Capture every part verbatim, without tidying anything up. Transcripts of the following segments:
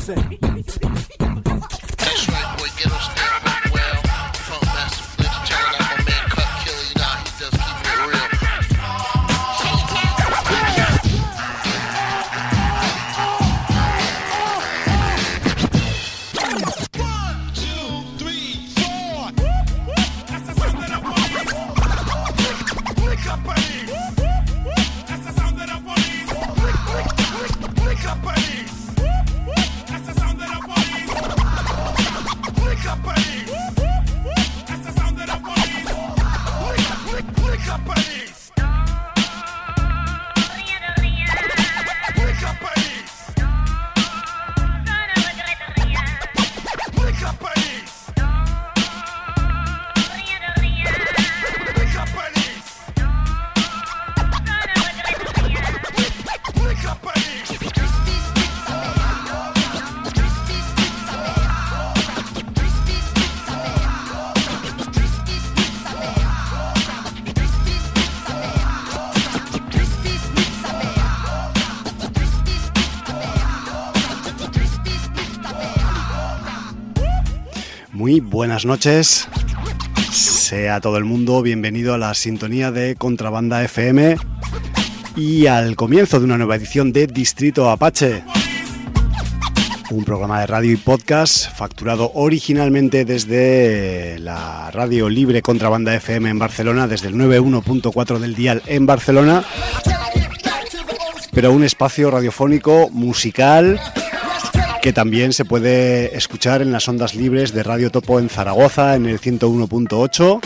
listen. That's right, boy, get us there, but well. Funk Master Blitz, telling out my man Cut Killer, you know how he does keep it real. Muy buenas noches, sea todo el mundo bienvenido a la sintonía de Contrabanda F M y al comienzo de una nueva edición de Distrito Apache, un programa de radio y podcast facturado originalmente desde la radio libre Contrabanda F M en Barcelona, desde el noventa y uno punto cuatro del dial en Barcelona, pero un espacio radiofónico musical que también se puede escuchar en las ondas libres de Radio Topo en Zaragoza en el ciento uno punto ocho,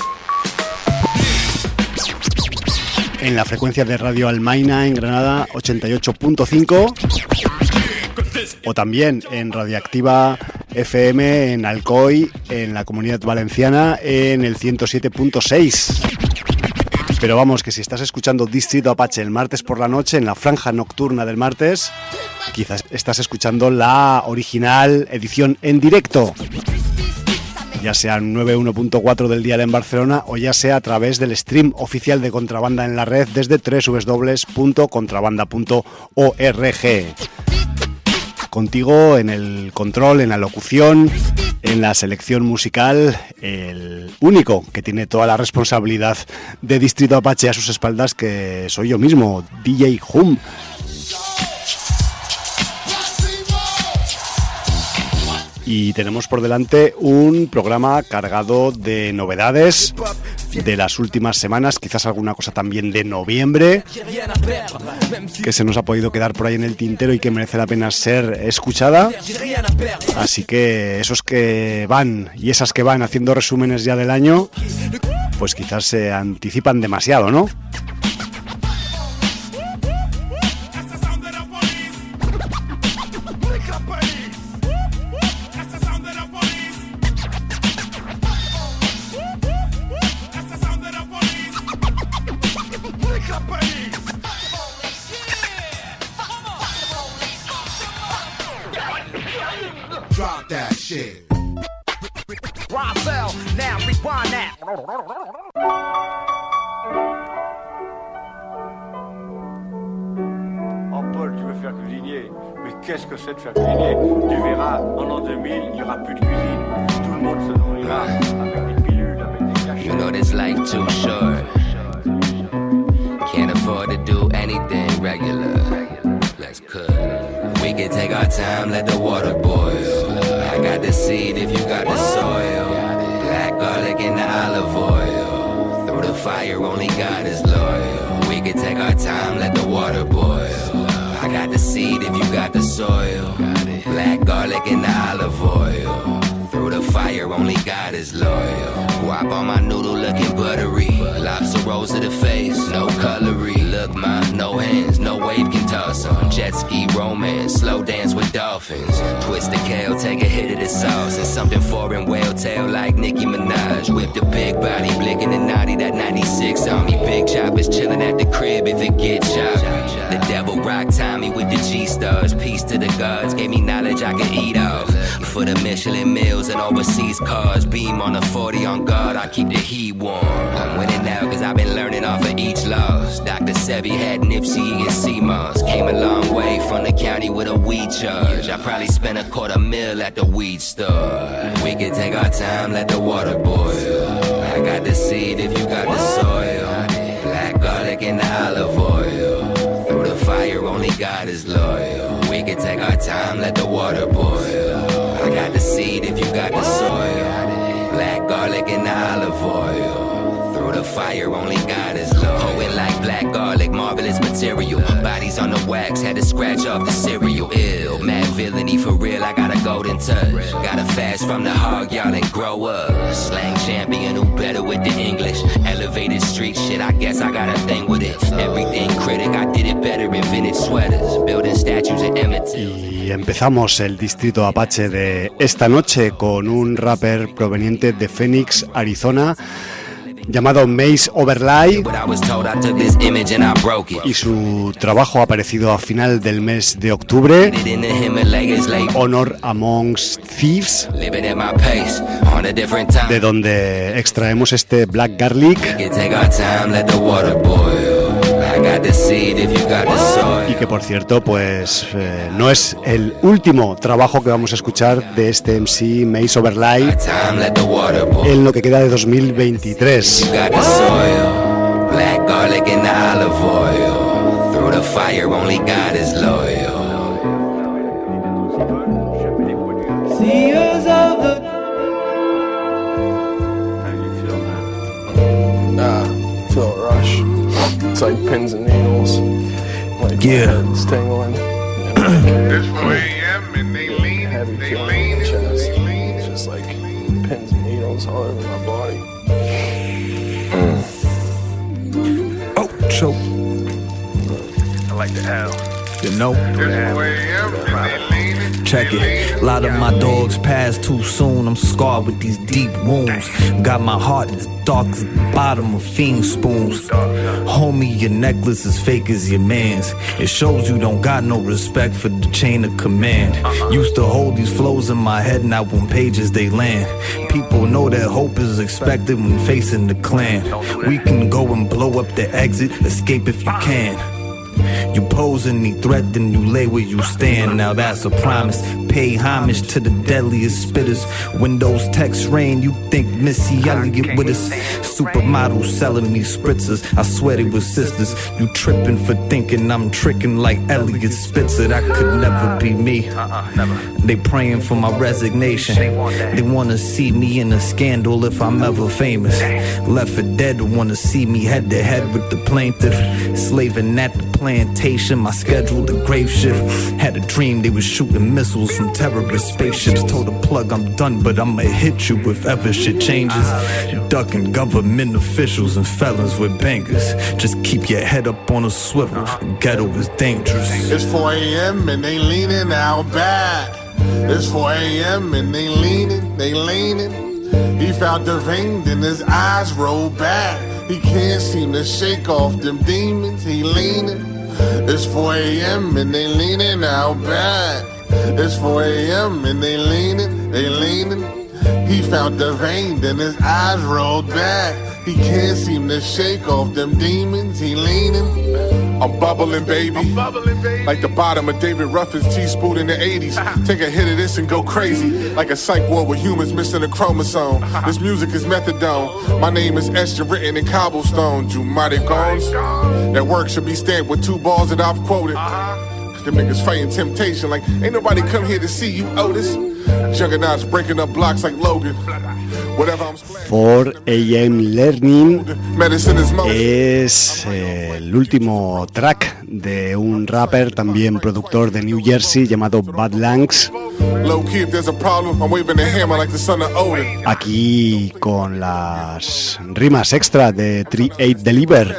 en la frecuencia de Radio Almaina en Granada ochenta y ocho punto cinco o también en Radioactiva F M en Alcoy en la Comunidad Valenciana en el ciento siete punto seis. Pero vamos, que si estás escuchando Distrito Apache el martes por la noche, en la franja nocturna del martes, quizás estás escuchando la original edición en directo, ya sea en noventa y uno punto cuatro del dial en Barcelona o ya sea a través del stream oficial de Contrabanda en la red desde doble u doble u doble u punto contrabanda punto org. Contigo en el control, en la locución, en la selección musical, el único que tiene toda la responsabilidad de Distrito Apache a sus espaldas, que soy yo mismo, D J Hum. Y tenemos por delante un programa cargado de novedades de las últimas semanas, quizás alguna cosa también de noviembre, que se nos ha podido quedar por ahí en el tintero y que merece la pena ser escuchada. Así que esos que van y esas que van haciendo resúmenes ya del año, pues quizás se anticipan demasiado, ¿no? Qu'est-ce que c'est de faire cuisiner? Tu verras, en l'an deux mille, il n'y aura plus de cuisine. Tout le monde se nourrira avec des pilules, avec des cachets. You know this life too short. Can't afford to do anything regular. Let's cook. We can take our time, let the water boil. I got the seed if you got the soil. Black garlic and the olive oil. Through the fire, only God is loyal. We can take our time, let the water boil. I got the seed if you got the soil. Black garlic and the olive oil. Through the fire, only God is loyal. Guap on my noodle looking buttery. Lobster rolls to the face, no cutlery. Look, ma, no hands, no wave can toss on. Jet ski romance, slow dance with dolphins. Twist the kale, take a hit of the sauce. And something foreign, whale tail like Nicki Minaj. Whip the big body, blinking the naughty, that ninety-six on me. Big choppers chilling at the crib if it get chopped. The devil rock Tommy with the G-stars. Peace to the gods, gave me knowledge I could eat off. For the Michelin meals and overseas cars. Beam on a forty on guard, I keep the heat warm. I'm winning now cause I've been learning off of each loss. Doctor Sebi had Nipsey and C M O S. Came a long way from the county with a weed charge. I probably spent a quarter mil at the weed store. We can take our time, let the water boil. I got the seed if you got the soil. Black garlic and the olive oil. Through the fire, only God is loyal. We can take our time, let the water boil. I got the seed if you got the soil. Black garlic and the olive oil. Through the fire, only God is loyal. Poet like black garlic, marvelous material. Bodies on the wax, had to scratch off the cereal. Ill, mad villainy for real, I got a golden touch. Gotta fast from the hog, y'all, and grow up. Slang champion who better with the English. Elevated street shit, I guess I got a thing with it. Everything critic, I did it better in vintage sweaters. Building statues of Emmett Till. Y empezamos el distrito Apache de esta noche con un rapper proveniente de Phoenix, Arizona, llamado Mace Overlay, y su trabajo ha aparecido a final del mes de octubre, Honor Amongst Thieves, de donde extraemos este Black Garlic, y que por cierto pues eh, no es el último trabajo que vamos a escuchar de este M C Mace Overlay en lo que queda de dos mil veintitrés. It's like pins and needles, like yeah. It's tingling. It's four a.m. and they lean, Heavy they feeling lean, in the chest. they lean. It's just like pins and needles all over my body. Mm. Oh, choke. I like the L. You know. It's four a.m. and they lean. Check it. A lot of my dogs passed too soon. I'm scarred with these deep wounds. Got my heart as dark as the bottom of fiend spoons. Homie, your necklace is fake as your man's. It shows you don't got no respect for the chain of command. Used to hold these flows in my head, now on pages they land. People know that hope is expected when facing the clan. We can go and blow up the exit, escape if you can. You pose any threat, then you lay where you stand. Now that's a promise. Pay homage to the deadliest spitters. Windows text rain, you think Missy Elliott with us? Supermodel selling me spritzers. I swear they were sisters. You tripping for thinking I'm tricking like Elliot Spitzer. That could never be me. They praying for my resignation. They wanna see me in a scandal if I'm ever famous. Left for dead wanna see me head to head with the plaintiff. Slaving at the plantation, my schedule the grave shift. Had a dream they was shooting missiles from terrorist spaceships. Told the plug I'm done, but I'ma hit you if ever shit changes. Ducking government officials and felons with bangers. Just keep your head up on a swivel. The ghetto is dangerous. It's four a.m. and they leaning out back. It's four a.m. and they leaning, they leaning. He found the vein, then his eyes rolled back. He can't seem to shake off them demons, he leaning. It's four a.m. and they leaning out back. It's four a.m. and they leaning, they leaning. He found the vein, then his eyes rolled back. He can't seem to shake off them demons, he leaning. I'm bubbling, baby. I'm bubbling, baby. Like the bottom of David Ruffin's teaspoon in the eighties. Take a hit of this and go crazy. Like a psych ward with humans missing a chromosome. This music is methadone. My name is Esther, written in cobblestone. Jumadi Gones. That work should be stamped with two balls that I've quoted. Them niggas fighting temptation like ain't nobody come here to see you, Otis. Juggernauts breaking up blocks like Logan. four a.m. Learning es eh, el último track de un rapper, también productor de New Jersey, llamado Bad Langs. Aquí con las rimas extra de three eight Deliver.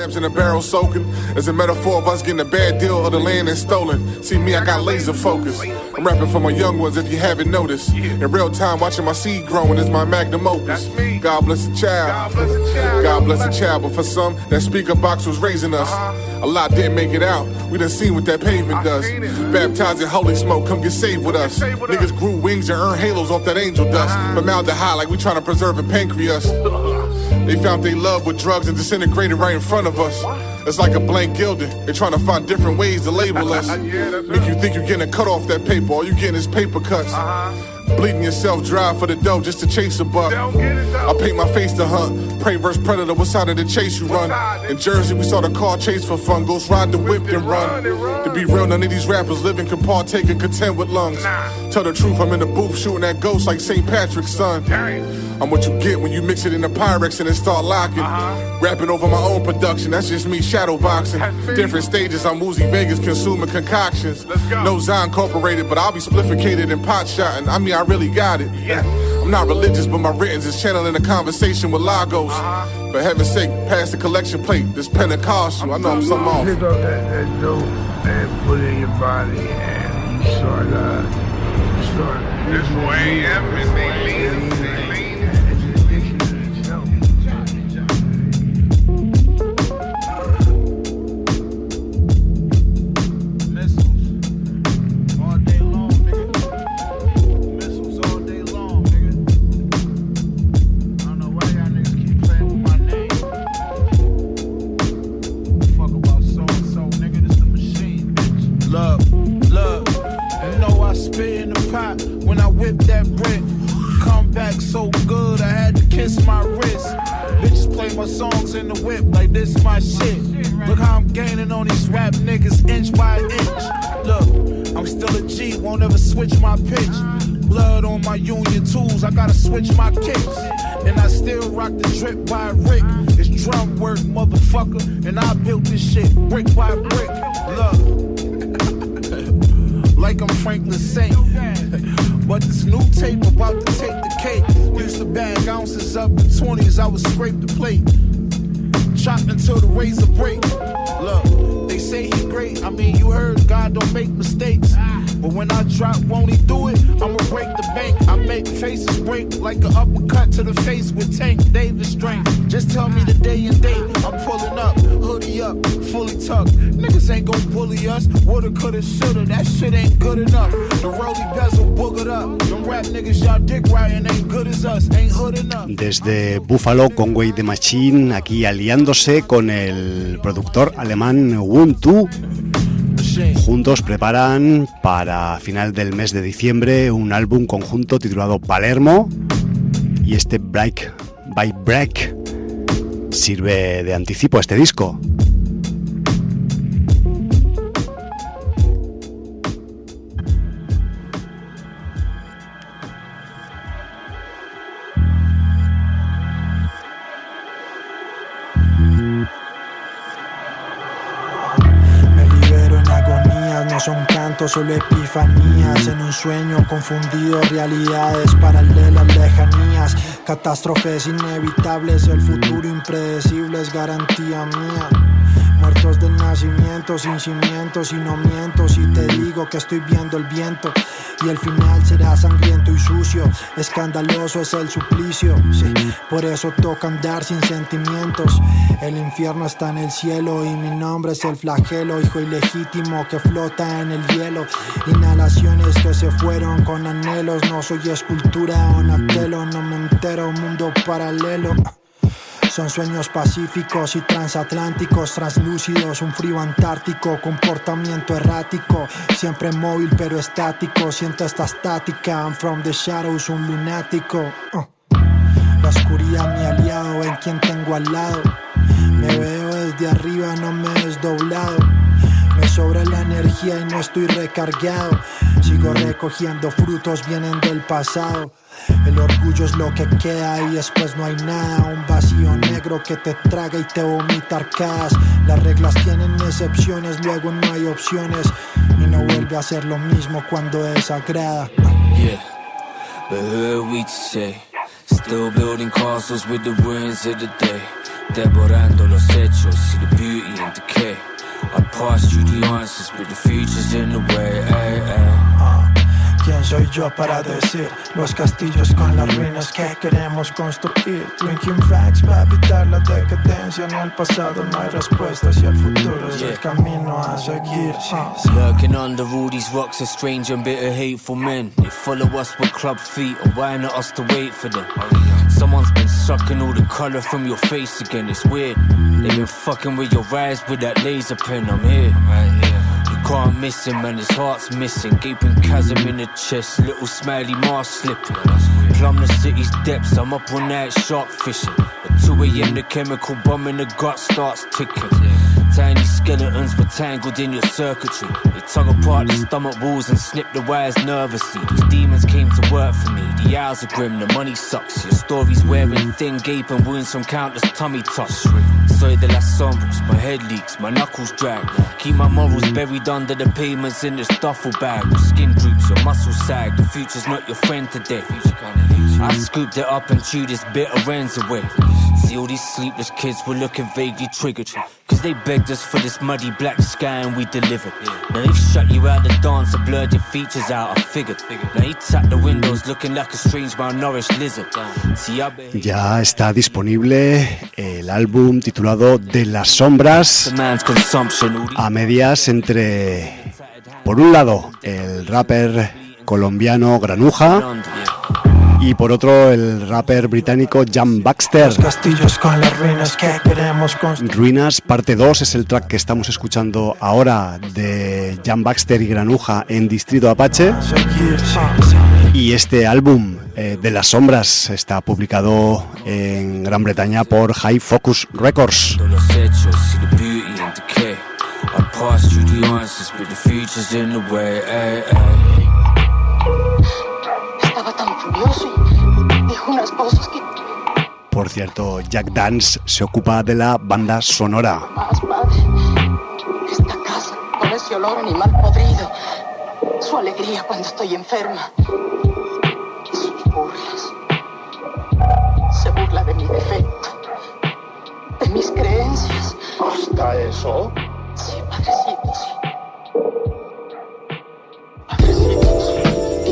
I'm rapping for my young ones if you haven't noticed. In real time, watching my seed growing is my magnum opus. God bless the child. God bless the child. But for some, that speaker box was raising us. A lot didn't make it out. We done seen what that pavement does. Baptized in holy smoke, come get saved with us. Niggas grew wings and earned halos off that angel dust. Formaldehyde like we trying to preserve a pancreas. They found they love with drugs and disintegrated right in front of us. It's like a blank gilding. They're trying to find different ways to label us. Yeah, Make you think you're getting a cut off that paper. All you getting is paper cuts. Uh-huh. Bleeding yourself dry for the dough just to chase a buck. Don't get it, though. I paint my face to hunt. Prey versus predator, what side of the chase you run? In Jersey, we saw the car chase for fun. Ghost ride the whip and run. To be real, none of these rappers living can partake and contend with lungs. Tell the truth, I'm in the booth shooting at ghosts like Saint Patrick's son. I'm what you get when you mix it in the Pyrex and then start locking. Uh-huh. Rapping over my own production, that's just me shadow boxing. Different stages, I'm Woozy Vegas consuming concoctions. No Zion Incorporated, but I'll be splifficated and pot shotting. I mean, I really got it. Yeah. I'm not religious, but my written's is channeling a conversation with Lagos. Uh-huh. For heaven's sake, pass the collection plate. This Pentecostal, I know I'm something off. Pick up that, that dope and put it in your body and you start, uh, you start. This four a.m. and they lean, they lean. When I whip that brick, come back so good, I had to kiss my wrist. Bitches play my songs in the whip like this my shit. Look how I'm gaining on these rap niggas inch by inch. Look, I'm still a G, won't ever switch my pitch. Blood on my union tools, I gotta switch my kicks. And I still rock the drip by Rick. It's drum work, motherfucker, and I built this shit brick by brick. Look. Like I'm Franklin Saint. But this new tape about to take the cake. Used to bag ounces up in twenties, I would scrape the plate. Chop until the razor break. Look, they say he great, I mean you heard God don't make mistakes. But when I drop, won't he do it? I'ma break the bank. I make faces break like an uppercut to the face with Tank Davis strength. Just tell me the day and date. I'm pulling up, hoodie up, fully tucked. Niggas ain't gon' bully us. Woulda, coulda, shoulda. That shit ain't good enough. The rolly bezel boogered up. Them rap niggas y'all dick riding ain't good as us. Ain't hood enough. Desde Buffalo, Conway the Machine, aquí aliándose con el productor alemán Wuntu. Juntos preparan para final del mes de diciembre un álbum conjunto titulado Palermo y este Break by Break sirve de anticipo a este disco. No son cantos, solo epifanías. En un sueño confundido, realidades paralelas, lejanías. Catástrofes inevitables, el futuro impredecible es garantía mía. Muertos de nacimiento, sin cimientos y no miento. Si te digo que estoy viendo el viento y el final será sangriento y sucio. Escandaloso es el suplicio, sí, por eso toca andar sin sentimientos. El infierno está en el cielo y mi nombre es el flagelo. Hijo ilegítimo que flota en el hielo. Inhalaciones que se fueron con anhelos. No soy escultura o natelo, no me entero, mundo paralelo. Son sueños pacíficos y transatlánticos, translúcidos, un frío antártico, comportamiento errático, siempre móvil pero estático, siento esta estática, I'm from the shadows, un lunático. Uh. La oscuridad mi aliado, en quien tengo al lado, me veo desde arriba, no me he desdoblado. Me sobra la energía y no estoy recargado. Sigo recogiendo frutos, vienen del pasado. El orgullo es lo que queda y después no hay nada. Un vacío negro que te traga y te vomita arcadas. Las reglas tienen excepciones, luego no hay opciones. Y no vuelve a ser lo mismo cuando desagrada. Yeah, but who are we to say? Still building castles with the ruins of the day. Devorando los hechos, see the beauty and decay. I passed you the answers, but the future's in the way. Ay, ay. Uh, ¿Quién soy yo para decir los castillos con las ruinas que queremos construir? Drinking facts para evitar la decadencia. En el pasado no hay respuestas y el futuro es Yeah. el camino a seguir. Uh. Lurking under all these rocks are strange and bitter hateful men. They follow us with club feet, and why not us to wait for them? Someone's been sucking all the colour from your face again, it's weird. They've been fucking with your eyes with that laser pen, I'm here, right here. You can't miss him and his heart's missing. Gaping chasm in the chest, little smiley mask slipping. Plumb the city's depths, I'm up all night shark fishing. At two a.m. the chemical bomb in the gut starts ticking. Tiny skeletons were tangled in your circuitry. They tug apart the stomach walls and snip the wires nervously. These demons came to work for me. The hours are grim, the money sucks. Your story's wearing thin gaping wounds from countless tummy tucks. Soy de las sombras, my head leaks, my knuckles drag. Keep my morals buried under the pavements in this duffel bag. Your skin droops, your muscles sag. The future's not your friend today. I scooped it up and chewed its bitter ends away. See, all these sleepless kids were looking vaguely triggered, cause they begged us for this muddy black sky and we delivered. Now they've shut you out the dance and blurred your features out, I figured. Now he tapped the windows looking like a strange malnourished lizard. Ya está disponible el álbum titulado De las Sombras, a medias entre, por un lado, el rapper colombiano Granuja y por otro el rapper británico Jam Baxter. Con las ruinas que queremos construir. Ruinas parte dos es el track que estamos escuchando ahora de Jam Baxter y Granuja en Distrito Apache. Y este álbum eh, de las sombras está publicado en Gran Bretaña por High Focus Records. Estaba tan furioso y dijo unas cosas que... Por cierto, Jack Dance se ocupa de la banda sonora. Más, padre. Esta casa, con ese olor a animal podrido. Su alegría cuando estoy enferma. Y sus burlas. Se burla de mi defecto. De mis creencias. ¿Hasta eso? Sí, padrecito, sí. Padrecito, sí.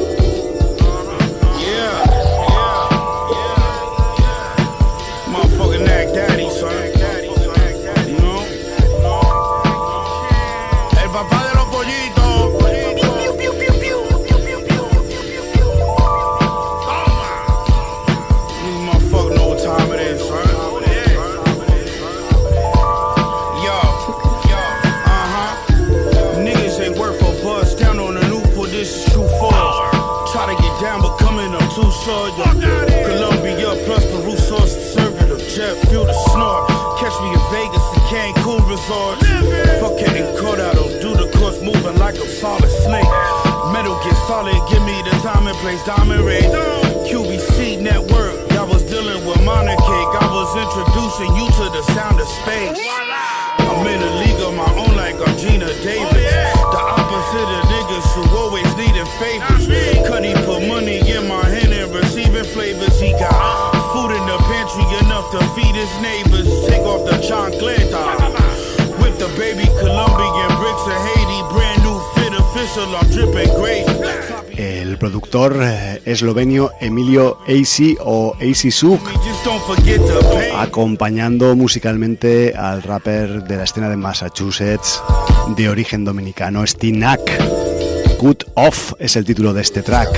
Colombia plus Peru sauce conservative jet fuel to snort. Catch me in Vegas and Cancun resorts. Fuck getting caught out, don't do the course moving like a solid snake. Metal get solid, give me the time and place, diamond rays. Q B C network, I was dealing with monarchy. I was introducing you to the sound of space. I'm in a league of my own like I'm Gina Davis. The opposite of niggas who always needing favors. Cuddy put money in my hand and receiving flavors. He got food in the pantry enough to feed his neighbors. Take off the chancleta. Whip the baby Colombian bricks of Haiti. Brand new fit official, I'm dripping great. El productor eslovenio Emilio Eisi o Eisi Suk, acompañando musicalmente al rapper de la escena de Massachusetts de origen dominicano Stinak. Good Off es el título de este track.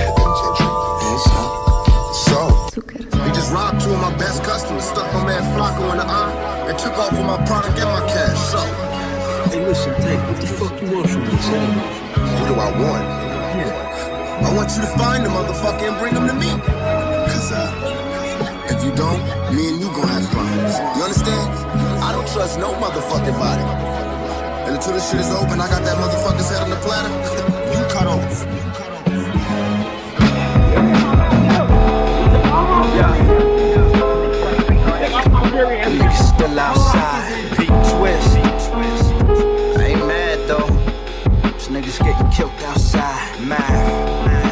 I want you to find the motherfucker and bring him to me. Cause uh, if you don't, me and you gon' have problems. You understand? I don't trust no motherfucking body. And until this shit is open, I got that motherfucker's head on the platter. You cut off. Niggas still outside. Pete Twist. I ain't mad though. These niggas getting killed outside. Mad.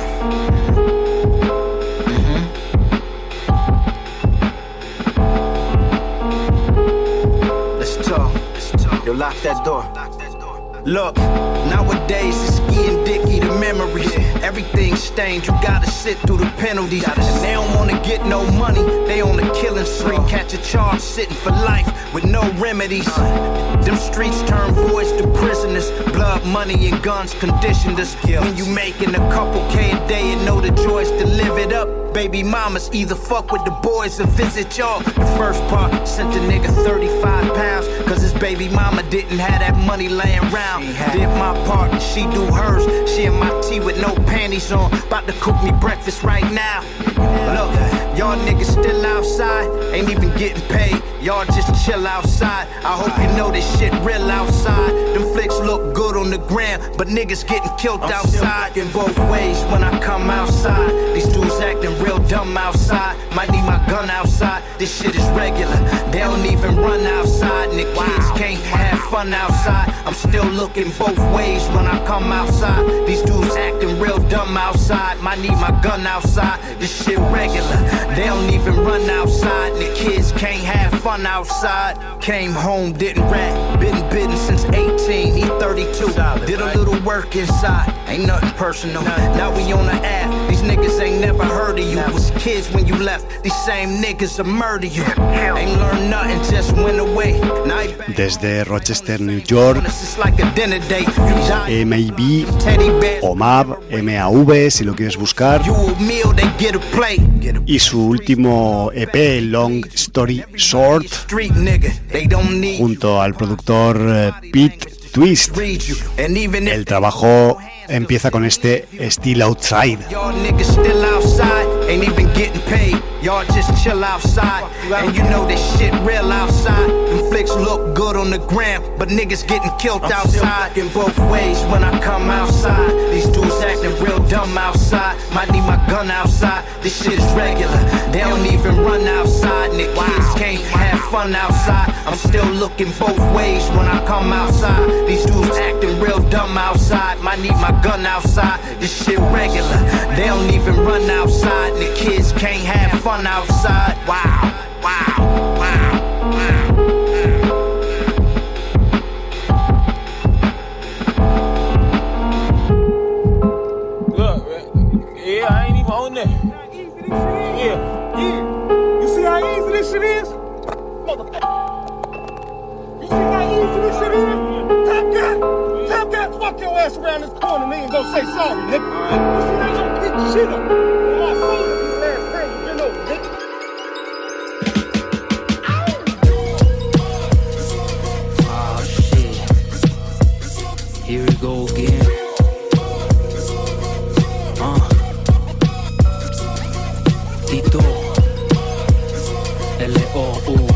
Yo, lock that door. Look, nowadays it's getting dicky the memories. Everything's stained, you gotta sit through the penalties. And they don't wanna get no money, they on a killing spree. Catch a charge sitting for life with no remedies. Them streets turn boys to prisoners. Blood, money, and guns conditioned us. When you making a couple K a day and know the joys to live it up, baby mamas either fuck with the boys or visit y'all. The first part sent the nigga thirty-five pounds, cause his baby mama didn't have that money laying around. Did my part and she do hers. She in my tea with no panties on, about to cook me breakfast right now. Look, y'all niggas still outside, ain't even getting paid. Y'all just chill outside. I hope you know this shit real outside. Them flicks look good on the gram, but niggas getting killed I'm outside. In both ways when I come outside. These dudes acting real dumb outside. Might need my gun outside. This shit is regular. They don't even run outside. And the kids can't have fun outside. I'm still looking both ways when I come outside. These dudes acting real dumb outside. Might need my gun outside. This shit regular. They don't even run outside. And the kids can't have fun outside. Came home, didn't rap. Been bitten since eighteen, he thirty-two. Did a little work inside. Ain't nothing personal. Now we on the app. These niggas ain't never heard of you. Was kids when you left. These same niggas will murder you. Ain't learned nothing, just went away. Desde Rochester, New York, M A B o M A B, M A V si lo quieres buscar, y su último E P, Long Story Short, junto al productor eh, Pete Twist. El trabajo empieza con este Still Outside. Ain't even getting paid, y'all just chill outside. And you know this shit real outside. Them flicks look good on the gram, but niggas getting killed I'm outside. In both ways when I come outside. These dudes acting real dumb outside. Might need my gun outside. This shit is regular. They don't even run outside. And the kids can't have fun outside. I'm still looking both ways when I come outside. These dudes acting real dumb outside. Might need my gun outside. This shit regular. They don't even run outside. The kids can't have fun outside. Wow, wow, wow, wow. Look, yeah, I ain't even on that. Yeah, yeah. You see how easy this shit is? Motherfucker. You see how easy this shit is? Top guy, top guy, fuck your ass around this corner, nigga, and go say sorry, nigga. You see how you pick the shit up? Here we go again. Uh. Tito. L O U.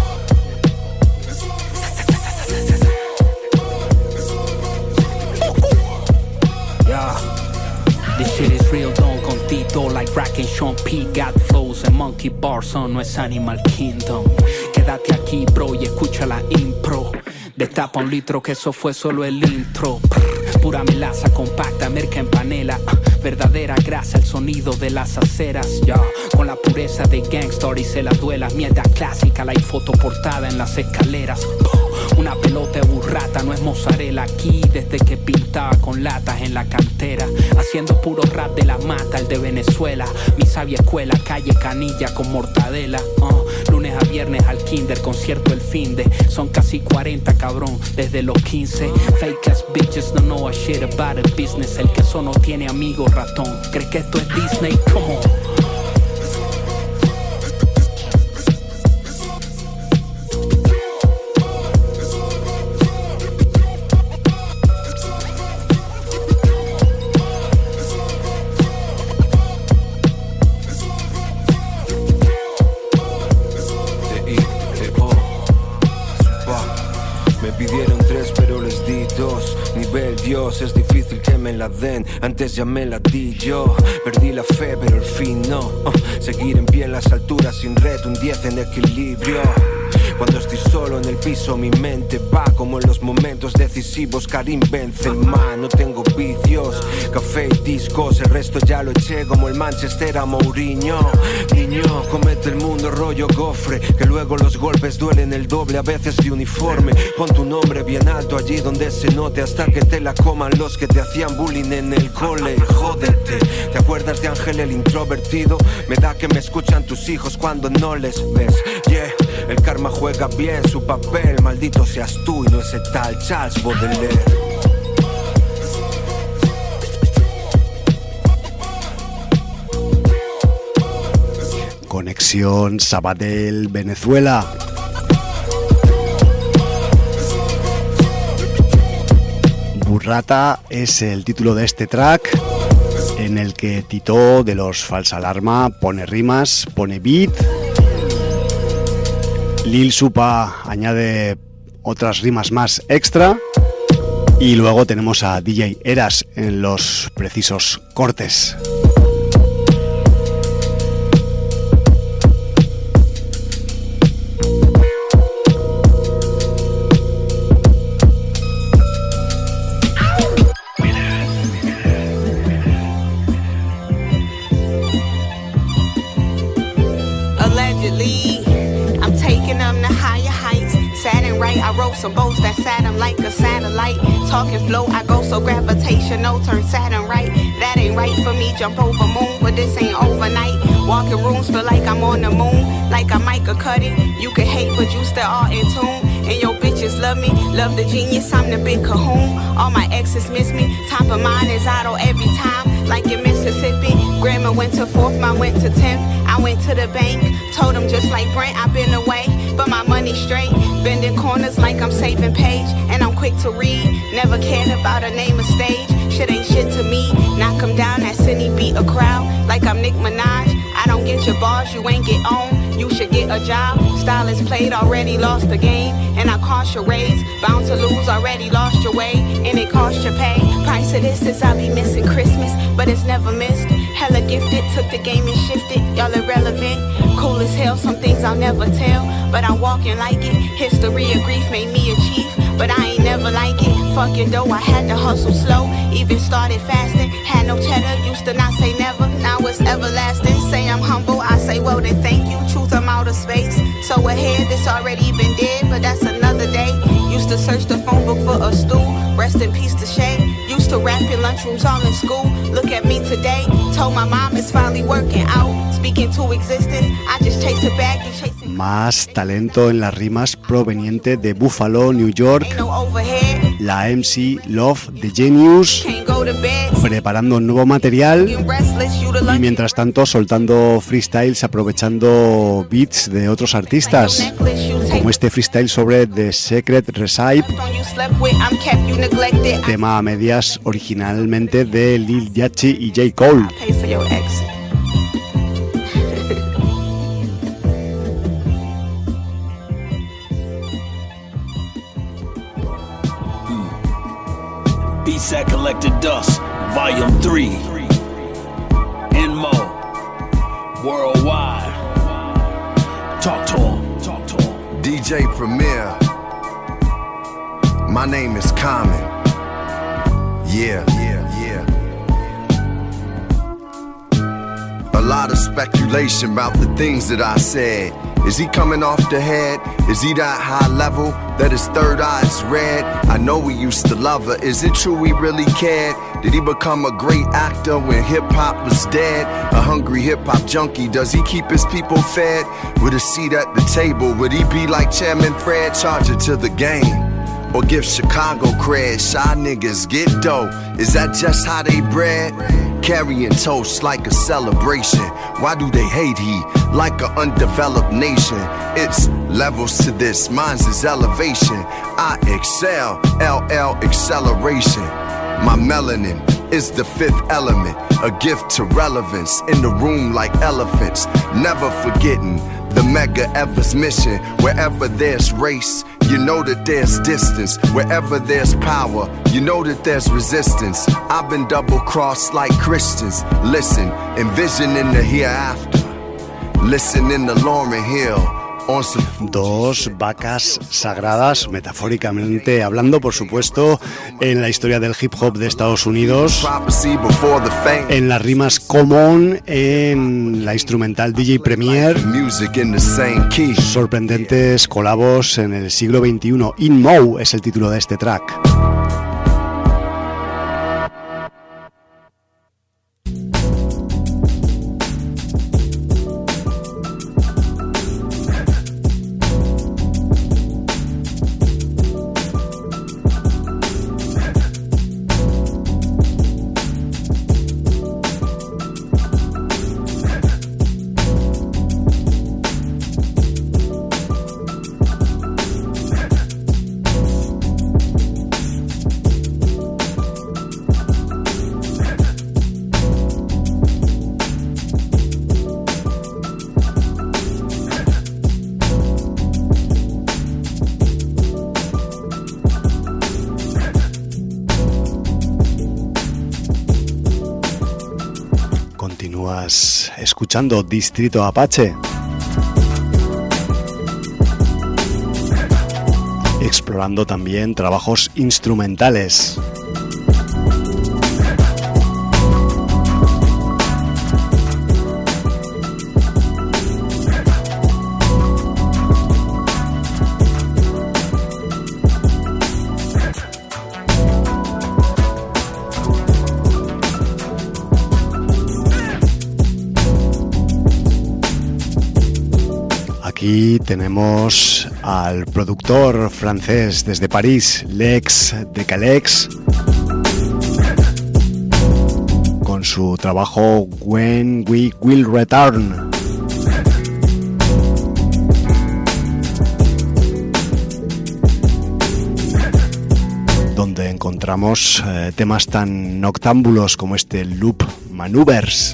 Yeah. This shit is real, don't con Tito. Like Rack and Sean P. Got flows and monkey bars, son, no es Animal Kingdom. Quédate aquí, bro, y escucha la impro. Destapa un litro que eso fue solo el intro. Prr, pura melaza compacta, merca en panela. Uh, verdadera grasa, el sonido de las aceras. Ya, yeah. Con la pureza de Gangstar y se la duela. Mierda clásica, la foto portada en las escaleras. Uh, una pelota de burrata, no es mozzarella. Aquí desde que pintaba con latas en la cantera. Haciendo puro rap de la mata, el de Venezuela. Mi sabia escuela, calle Canilla con mortadela. Uh, lunes a viernes al kinder, concierto el finde. Son casi cuarenta, cabrón, desde los quince. Fake ass bitches don't know a shit about a business. El que eso no tiene amigo ratón. ¿Crees que esto es Disney? Come on. Es difícil que me la den, antes ya me la di yo. Perdí la fe pero el fin no. uh, Seguir en pie en las alturas sin red, un diez en equilibrio. Cuando estoy solo en el piso mi mente va como en los momentos decisivos. Karim Benzema, no tengo vicios. Café y discos, el resto ya lo eché como el Manchester a Mourinho. Niño, comete el mundo rollo gofre, que luego los golpes duelen el doble a veces de uniforme. Pon tu nombre bien alto allí donde se note, hasta que te la coman los que te hacían bullying en el cole. Jódete, ¿te acuerdas de Ángel el introvertido? Me da que me escuchan tus hijos cuando no les ves. Yeah, el karma juega bien su papel, maldito seas tú y no ese tal Charles Baudelaire. Conexión Sabadell, Venezuela. Burrata es el título de este track, en el que Tito de los Falsa Alarma pone rimas, pone beat. Lil Supa añade otras rimas más extra. Y luego tenemos a D J Eras en los precisos cortes. I wrote some boats that sat him like a satellite. Talking flow, I go so gravitational, turn Saturn right. That ain't right for me, jump over moon, but this ain't overnight. Walking rooms, feel like I'm on the moon, like I might have cut it. You can hate, but you still all in tune. And your bitches love me, love the genius, I'm the big cahoon. All my exes miss me, top of mine is auto every time, like in Mississippi. Grandma went to fourth, mine went to tenth. I went to the bank, told them just like Brent, I've been away, but my money straight. Bending corners like I'm saving page, and I'm quick to read. Never cared about a name or stage, shit ain't shit to me. Knock 'em down, that city beat a crowd, like I'm Nick Minaj. I don't get your bars, you ain't get on, you should get a job. Style is played, already lost the game, and I cost your raise. Bound to lose, already lost your way, and it cost your pay. Price of this is I be missing Christmas, but it's never missed. Hella gifted, took the game and shifted, y'all irrelevant. Cool as hell, some things I'll never tell, but I'm walking like it. History of grief made me a chief, but I ain't never like it. Fucking dough, I had to hustle slow, even started fasting. Had no cheddar, used to not say never, now it's everlasting. Say I'm humble, I say well then thank you. Truth, I'm out of space, so ahead, this already been dead, but that's another day. Used to search the phone book for a stool, rest in peace to Shay. Used to rap in lunchrooms all in school, look at me today. Told my mom it's finally working out, speaking to existence, I just chase a bag and chase it. Más talento en las rimas proveniente de Buffalo, New York. La M C Love The Genius, preparando nuevo material y mientras tanto soltando freestyles aprovechando beats de otros artistas, como este freestyle sobre The Secret Recipe, tema a medias originalmente de Lil Yachty y J. Cole. Beats that collected dust, volume three. Enmo, worldwide. Talk to him, talk to him. D J Premier. My name is Common. Yeah, yeah, yeah. A lot of speculation about the things that I said. Is he coming off the head? Is he that high level that his third eye is red? I know we used to love her. Is it true we really cared? Did he become a great actor when hip-hop was dead? A hungry hip-hop junkie, does he keep his people fed? With a seat at the table, would he be like Chairman Fred? Charge it to the game, or give Chicago cred? Shy niggas get dough, is that just how they bred? Carrying toast like a celebration. Why do they hate he like an undeveloped nation? It's levels to this, mine's is elevation. I excel, L L acceleration. My melanin is the fifth element, a gift to relevance. In the room like elephants, never forgetting the Mega Everest mission. Wherever there's race, you know that there's distance. Wherever there's power, you know that there's resistance. I've been double-crossed like Christians. Listen, envisioning the hereafter. Listen to Lauryn Hill. Dos vacas sagradas, metafóricamente hablando, por supuesto, en la historia del hip hop de Estados Unidos, en las rimas Common, en la instrumental D J Premier, sorprendentes colabos en el siglo veintiuno. Enmo es el título de este track. Continúas escuchando Distrito Apache, explorando también trabajos instrumentales. Aquí tenemos al productor francés desde París, Lex de Calex, con su trabajo When We Will Return. Donde encontramos eh, temas tan noctámbulos como este Loop Maneuvers.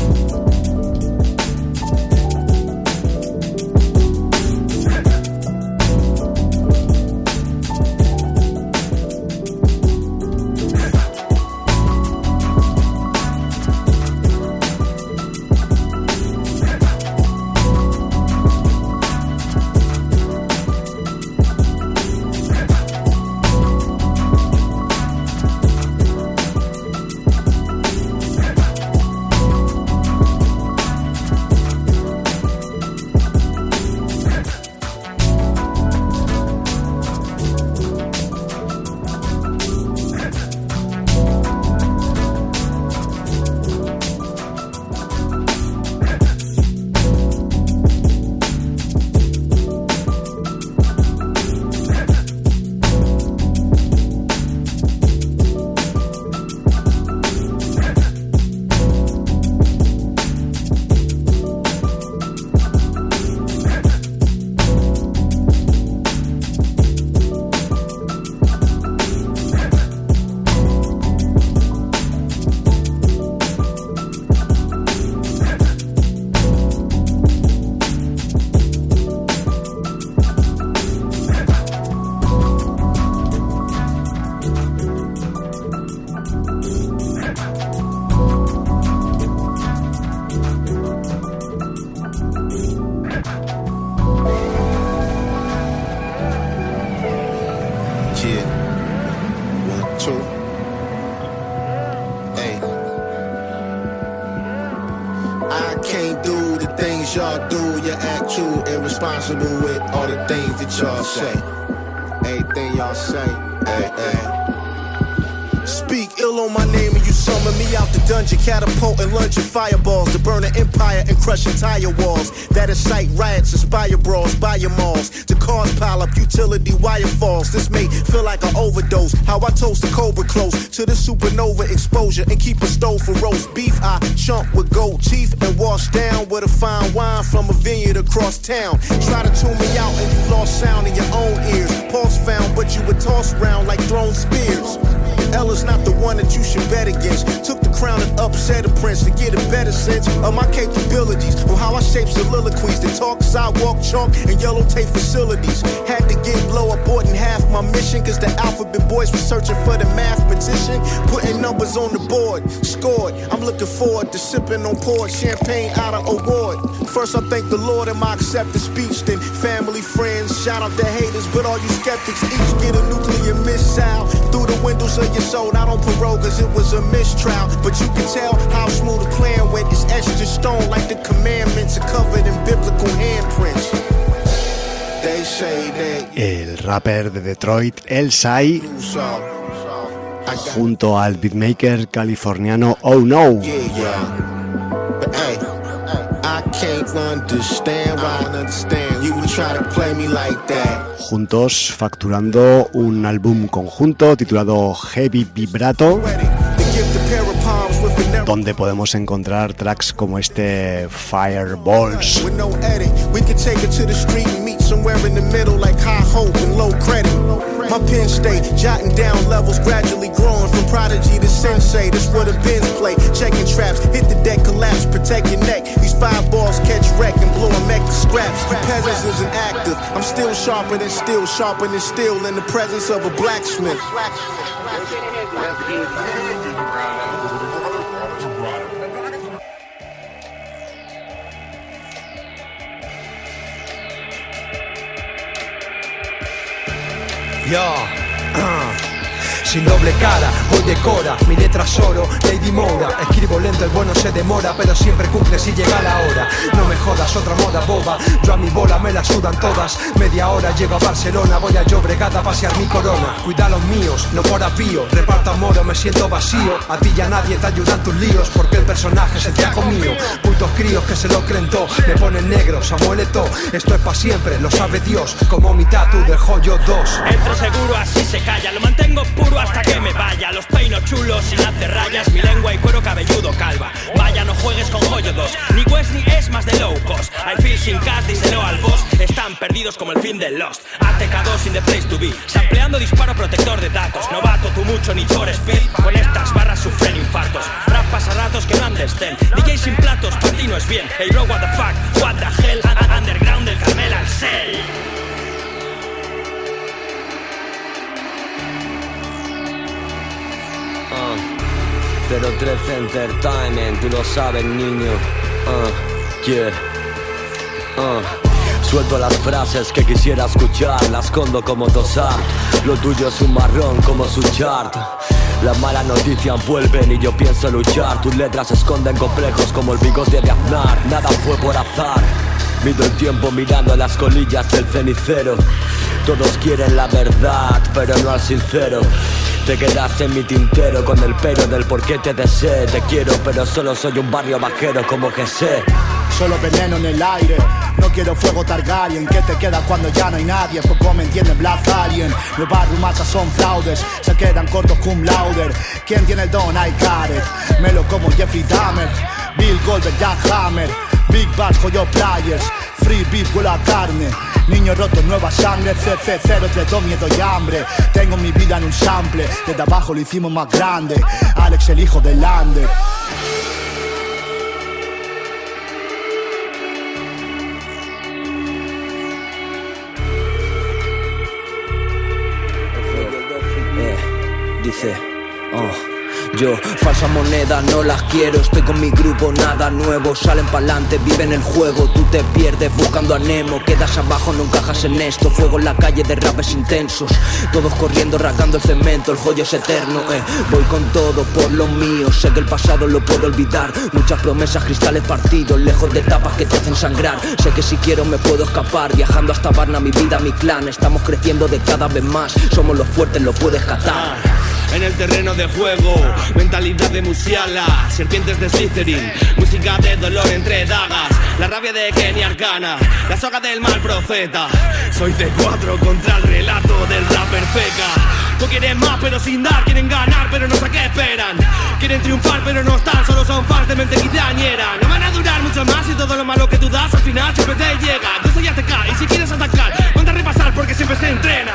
With all the things that y'all say, everything y'all say, hey, hey. Speak ill on my name and you summon me out the dungeon, catapult and lunge at fireballs to burn an empire and crush entire walls. That incite riots, inspire brawls, buy your malls to cause pile up utility wire falls. This may feel like an overdose. How I toast the cobra close to the supernova exposure and keep a stove for roast beef. I chunk with gold teeth and wash down with a fine wine from a vineyard across town. Try to tune me out and you lost sound in your own ears. Pulse found, but you were tossed round like thrown spears. Ella's not the one that you should bet against. Took the crown and upset a prince to get a better sense of my capabilities, or how I shape soliloquies that talk sidewalk chalk and yellow tape facilities. Had to get low, aborting half my mission, cause the alphabet boys were searching for the mathematician. Putting numbers on the board, scored. I'm looking forward to sipping on poured champagne out of award. First I thank the Lord in my acceptance speech, then family, friends, shout out the haters, but all you skeptics each get a nuclear missile through the windows of your soul, not on parole cause it was a mistrial. But you can tell how smooth the plan went. It's etched in stone like the commandments are covered in biblical handprints. They say that el rapper de Detroit, El Sai, junto al beatmaker californiano Oh No. Yeah, yeah. But hey, I can't understand why I understand you would try to play me like that. Juntos facturando un álbum conjunto titulado Heavy Vibrato, donde podemos encontrar tracks como este Fireballs. Somewhere in the middle like high hope and low credit. My pen stay jotting down levels, gradually growing from prodigy to sensei. That's where the bins play. Checking traps, hit the deck, collapse, protect your neck. These five balls catch wreck and blow a mech to scraps. Peasants isn't active. I'm still sharper than steel, sharper than steel in the presence of a blacksmith. Yo, uh. Sin doble cara, voy de cora, mi letra es oro, Lady Moura. Escribo lento, el bueno se demora, pero siempre cumple si llega la hora. No me jodas, otra moda boba, yo a mi bola me la sudan todas. Media hora llego a Barcelona, voy a Llobregat a pasear mi corona. Cuida a los míos, no por apío, reparto amor o me siento vacío. A ti ya nadie te ayuda en tus líos, porque el personaje se te ha comido. Putos críos que se lo creen todo, me ponen negro, Samuel Eto'o. Esto es pa' siempre, lo sabe Dios, como mi tatu del joyo dos. Entro seguro, así se calla, lo mantengo puro hasta que me vaya. Los peino chulos sin hacer rayas, mi lengua y cuero cabelludo calva. Vaya, no juegues con joyo dos, ni West ni es más de low cost. I feel sin cash, díselo al boss, están perdidos como el fin del Lost. A T K dos in the place to be, sampleando disparo protector de datos. Novato tú mucho ni for speed, con estas barras sufren infartos. Rap pasa ratos que no understand, D J sin platos, para ti no es bien. Hey bro, what the fuck, what the hell, underground del Carmel al cel. Uh, cero trece Entertainment, tú lo sabes, niño. Uh, yeah. Uh. Suelto las frases que quisiera escuchar, las escondo como tosar. Lo tuyo es un marrón como su chart. Las malas noticias vuelven y yo pienso luchar. Tus letras esconden complejos como el bigote de Aznar. Nada fue por azar. Mido el tiempo mirando las colillas del cenicero. Todos quieren la verdad, pero no al sincero. Te quedaste en mi tintero con el pero del por qué te deseo. Te quiero, pero solo soy un barrio bajero como que sé. Solo veneno en el aire, no quiero fuego Targaryen. ¿Qué te queda cuando ya no hay nadie? Poco me entiende Black Alien. Los barrios masas son fraudes, se quedan cortos cum lauder. ¿Quién tiene el don? I got it. Melo como Jeffrey Dahmer, Bill Goldberg, Jack Hammer, Big Bad, Joyo Players, Free Beef, huele a carne. Niño roto, nueva sangre, C C cero tres dos, miedo y hambre. Tengo mi vida en un sample, desde abajo lo hicimos más grande. Alex el hijo del Lander. Dice, oh, yo, falsas monedas no las quiero. Estoy con mi grupo, nada nuevo. Salen pa'lante, viven el juego. Tú te pierdes buscando a Nemo. Quedas abajo, no encajas en esto. Fuego en la calle de rapes intensos. Todos corriendo, rasgando el cemento. El joyo es eterno, eh. Voy con todo por lo mío. Sé que el pasado lo puedo olvidar. Muchas promesas, cristales partidos. Lejos de tapas que te hacen sangrar. Sé que si quiero me puedo escapar. Viajando hasta Varna, mi vida, mi clan. Estamos creciendo de cada vez más. Somos los fuertes, lo puedes catar. En el terreno de juego, mentalidad de Musiala, serpientes de Slytherin, música de dolor entre dagas, la rabia de Kenny Arcana, la soga del mal profeta. Soy C cuatro contra el relato del rapper feca. No quieren más pero sin dar, quieren ganar pero no sé a qué esperan. Quieren triunfar pero no están, solo son fans de mente quinceañera. No van a durar mucho más y todo lo malo que tú das al final siempre te llega. Yo soy A T K y si quieres atacar, ponte a repasar porque siempre se entrena.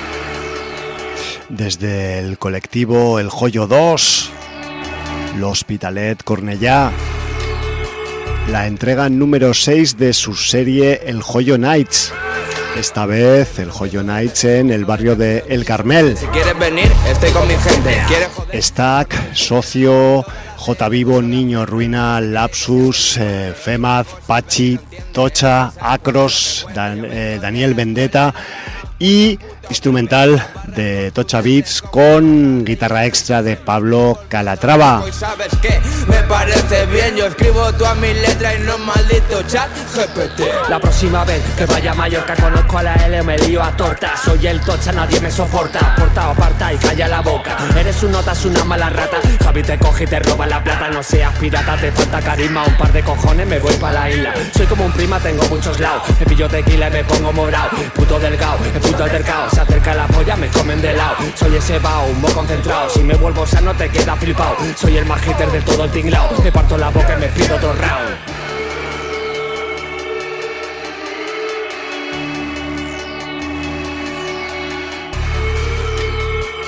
Desde el colectivo El Joyo dos, l'Hospitalet Cornellà, la entrega número seis de su serie El Joyo Nights. Esta vez El Joyo Nights en el barrio de El Carmel. Si quieres venir, estoy con mi gente. Stack, Socio, J Vivo, Niño Ruina, Lapsus, eh, Femad, Pachi, Tocha, Acros, Dan, eh, Daniel Vendetta y instrumental de Tocha Beats con guitarra extra de Pablo Calatrava. Hoy sabes que me parece bien, yo escribo todas mis letras y no maldito chat G P T. La próxima vez que vaya a Mallorca conozco a la L, me lío a torta. Soy el Tocha, nadie me soporta. Porta o aparta y calla la boca. Eres un notas, una mala rata. Javi te coge y te roba la plata. No seas pirata, te falta carisma. Un par de cojones, me voy pa' la isla. Soy como un prima, tengo muchos lados. Me pillo tequila y me pongo morado. Puto delgado, el puto altercado. Se acerca la polla, me comen de lado. Soy ese bao, un bo concentrado. Si me vuelvo sano te queda flipado. Soy el más hater de todo el tinglao. Te parto la boca y me pido otro round.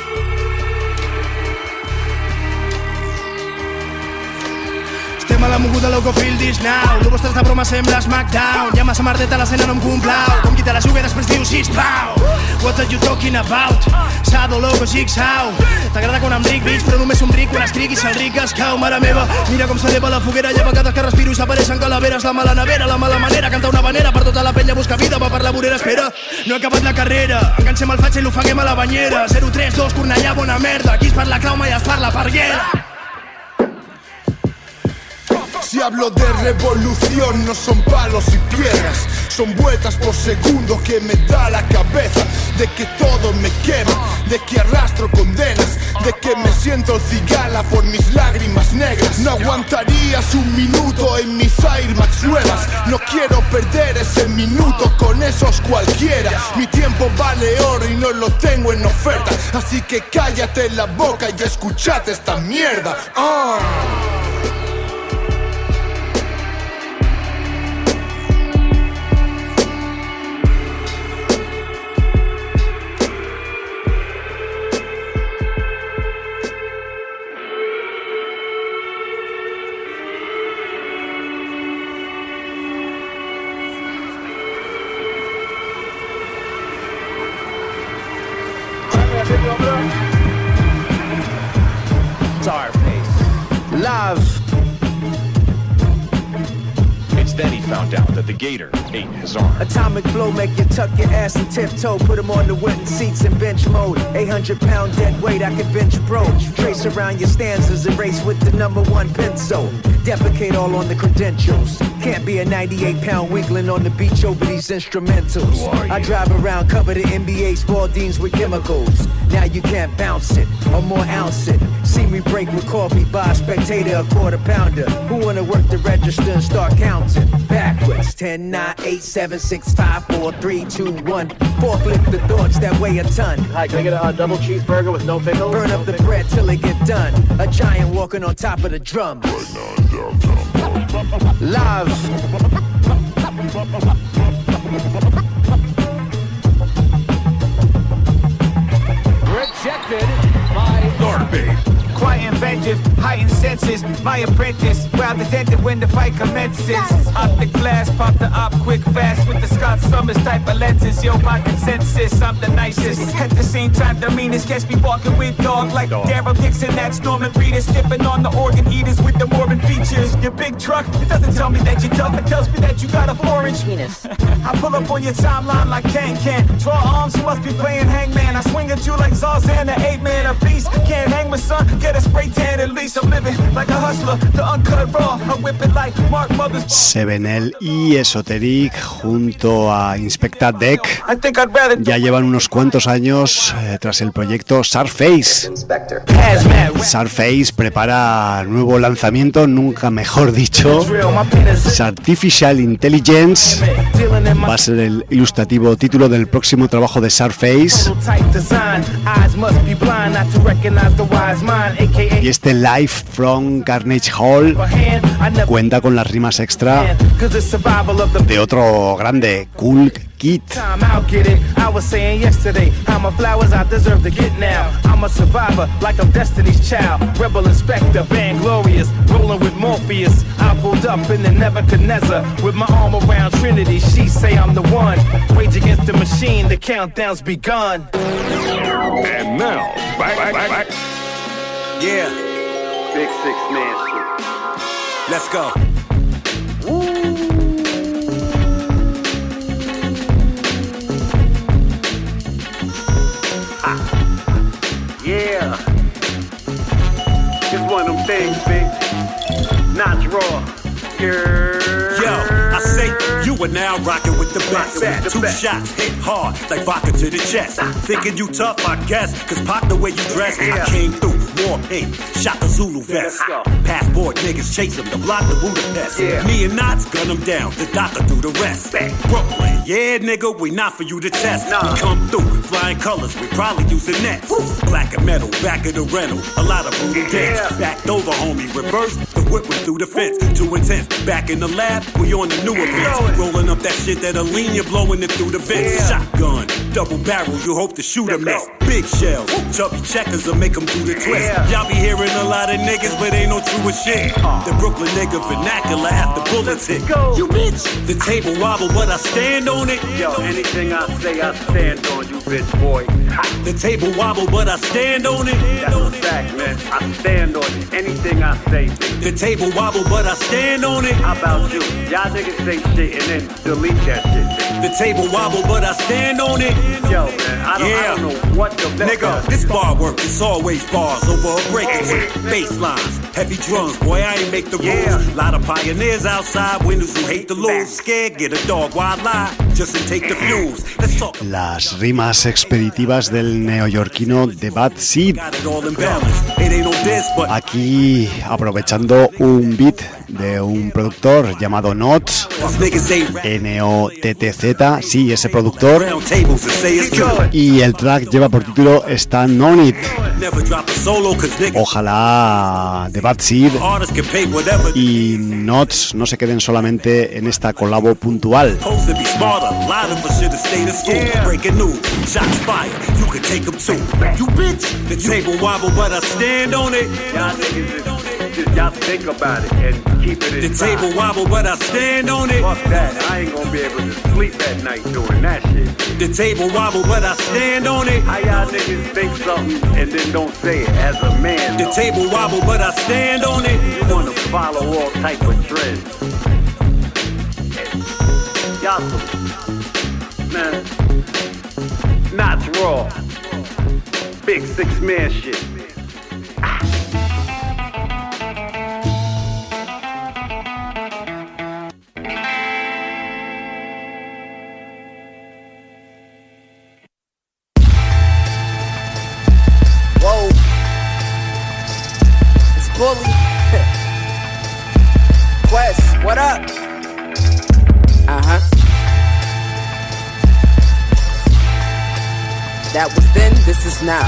Mala puta loco, feel this now. Tu vostres de broma sembla SmackDown. Ja massa merdeta l'escena no em complau. Com qui te la juga i després diu sisplau. What are you talking about? Sado, loco, Jigsaw. T'agrada quan em ric, bitch, però només somric quan escric i si el ric es cau, mare meva. Mira com s'eleva la foguera, lleva cada que respiro i s'apareixen calaveres. La mala nevera, la mala manera, canta una vanera per tota la penya, busca vida, va per la vorera, espera. No he acabat la carrera, enganxem el fatxa i l'ofeguem a la banyera. zero tres dos, Cornellà, bona merda. Aquí es parla clau, mai es parla parguera. Si hablo de revolución no son palos y piedras, son vueltas por segundo que me da la cabeza. De que todo me quema, de que arrastro condenas, de que me siento el cigala por mis lágrimas negras. No aguantarías un minuto en mis Air Max nuevas. No quiero perder ese minuto con esos cualquiera. Mi tiempo vale oro y no lo tengo en oferta. Así que cállate la boca y escuchate esta mierda. Oh. Starface. Love. It's then he found out that the gator ate his arm. Atomic flow make you tuck your ass and tiptoe. Put him on the wooden seats in bench mode. eight hundred pound dead weight, I can bench pro. Trace around your stanzas, erase with the number one pencil. Defecate all on the credentials. Can't be a ninety-eight pound weakling on the beach over these instrumentals. I drive around covered in N B A Spaldings with chemicals. Now you can't bounce it or more ounce it. See me break with coffee, buy a spectator a quarter pounder. Who wanna work the register and start counting? Backwards, ten, nine, eight, seven, six, five, four, three, two, one. Forklift the thoughts that weigh a ton. Hi, can I get a uh, double cheeseburger with no pickles? Burn up the bread till it get done. A giant walking on top of the drums. Love. Rejected by Garbage. Quite inventive, heightened senses. My apprentice, well dented when the fight commences. Up the glass, pop the up quick, fast with the Scott Summers type of lenses. Yo, my consensus, I'm the nicest. At the same time, the meanest. Catch me walking with dog like Daryl Dixon. That's Norman Reedus, sipping on the organ eaters with the Mormon features. Your big truck, it doesn't tell me that you're tough. It tells me that you got a four-inch penis. I pull up on your timeline like Can Can. Draw arms, you must be playing hangman. I swing at you like Zarzan, the eight man a piece. Can't hang my son, get a spray tan at least. I'm living like a hustler, the uncut raw. I whip it like Mark Mothers. Sevenel y Esoteric junto a Inspecta Deck ya llevan unos cuantos años eh, tras el proyecto Surface. Surface prepara nuevo lanzamiento, nunca mejor dicho. Artificial Intelligence va a ser el ilustrativo título del próximo trabajo de Surface. Y este Live from Carnage Hall cuenta con las rimas extra de otro grande, Cool Kid. I was saying yesterday how my flowers I deserve to get now. I'm a survivor like I'm Destiny's Child. Rebel Inspector, Vanglorious, rolling with Morpheus. I pulled up in the Nebuchadnezzar with my arm around Trinity. She say I'm the one. Rage against the machine, the countdown's begun. And now, back, back, back, back. Yeah. Big six man shit. Let's go. Yeah. It's one of them things, big. Not raw. Yo, I say you are now rocking with the best. With the Two best. Shots hit hard like vodka to the chest. Thinking you tough, I guess, cause pop the way you dress. Yeah. I came through, war paint, shot the Zulu vest. Passport niggas chase him to block the Budapest. Yeah. Me and Knots gun him down, the doctor do the rest. Bang. Brooklyn, yeah nigga, we not for you to test. Nah. We come through, flying colors, we probably use the nets. Woo. Black and metal, back of the rental, a lot of brutal yeah. dance. Backed over, homie, reverse, the whip went through the fence. Too intense, back in the lab, we on the new events. Rolling up that shit that'll lean you, blowing it through the vents. Yeah. Shotgun, double barrel, you hope the shooter miss. Big shells, chubby checkers will make them do the twist. Yeah. Y'all be hearing a lot of niggas, but ain't no true shit. Uh. The Brooklyn nigga vernacular after bullets hit. You bitch. The table wobble, but I stand on it. Yo, anything I say, I stand on you, bitch boy. The table wobble, but I stand on it. That's a fact, man. I stand on it. Anything I say, bitch. The table wobble, but I stand on it. How about you? Y'all niggas say shit and then delete that shit. The table wobble, but I stand on it. Yo, man, I don't, yeah. I don't know what the fuck. Nigga, this bar work, it's always bars over a breaking hit. Bass lines, heavy drums, boy, I ain't make the rules. Yeah. Lot of pioneers outside, winners who hate the lose. Scared, get a dog, why lie? Just to take the fuels. Let's talk. Las rimas expeditivas del neoyorquino The Bad Seed. Aquí aprovechando un beat de un productor llamado Nots, N O T T Z, sí, ese productor, y el track lleva por título Stand On It. Ojalá The Bad Seed y Nots no se queden solamente en esta colabo puntual. Just y'all think about it and keep it in the table mind. Wobble, but I stand on it. Fuck that, I ain't gonna be able to sleep at night doing that shit. The table wobble, but I stand on it. How y'all niggas think something and then don't say it as a man? The though. Table wobble, but I stand on it. You wanna follow all type of trends. Y'all some, man, Knots Raw. Big six man shit. Bully. Quest, what up? Uh-huh. That was then, this is now.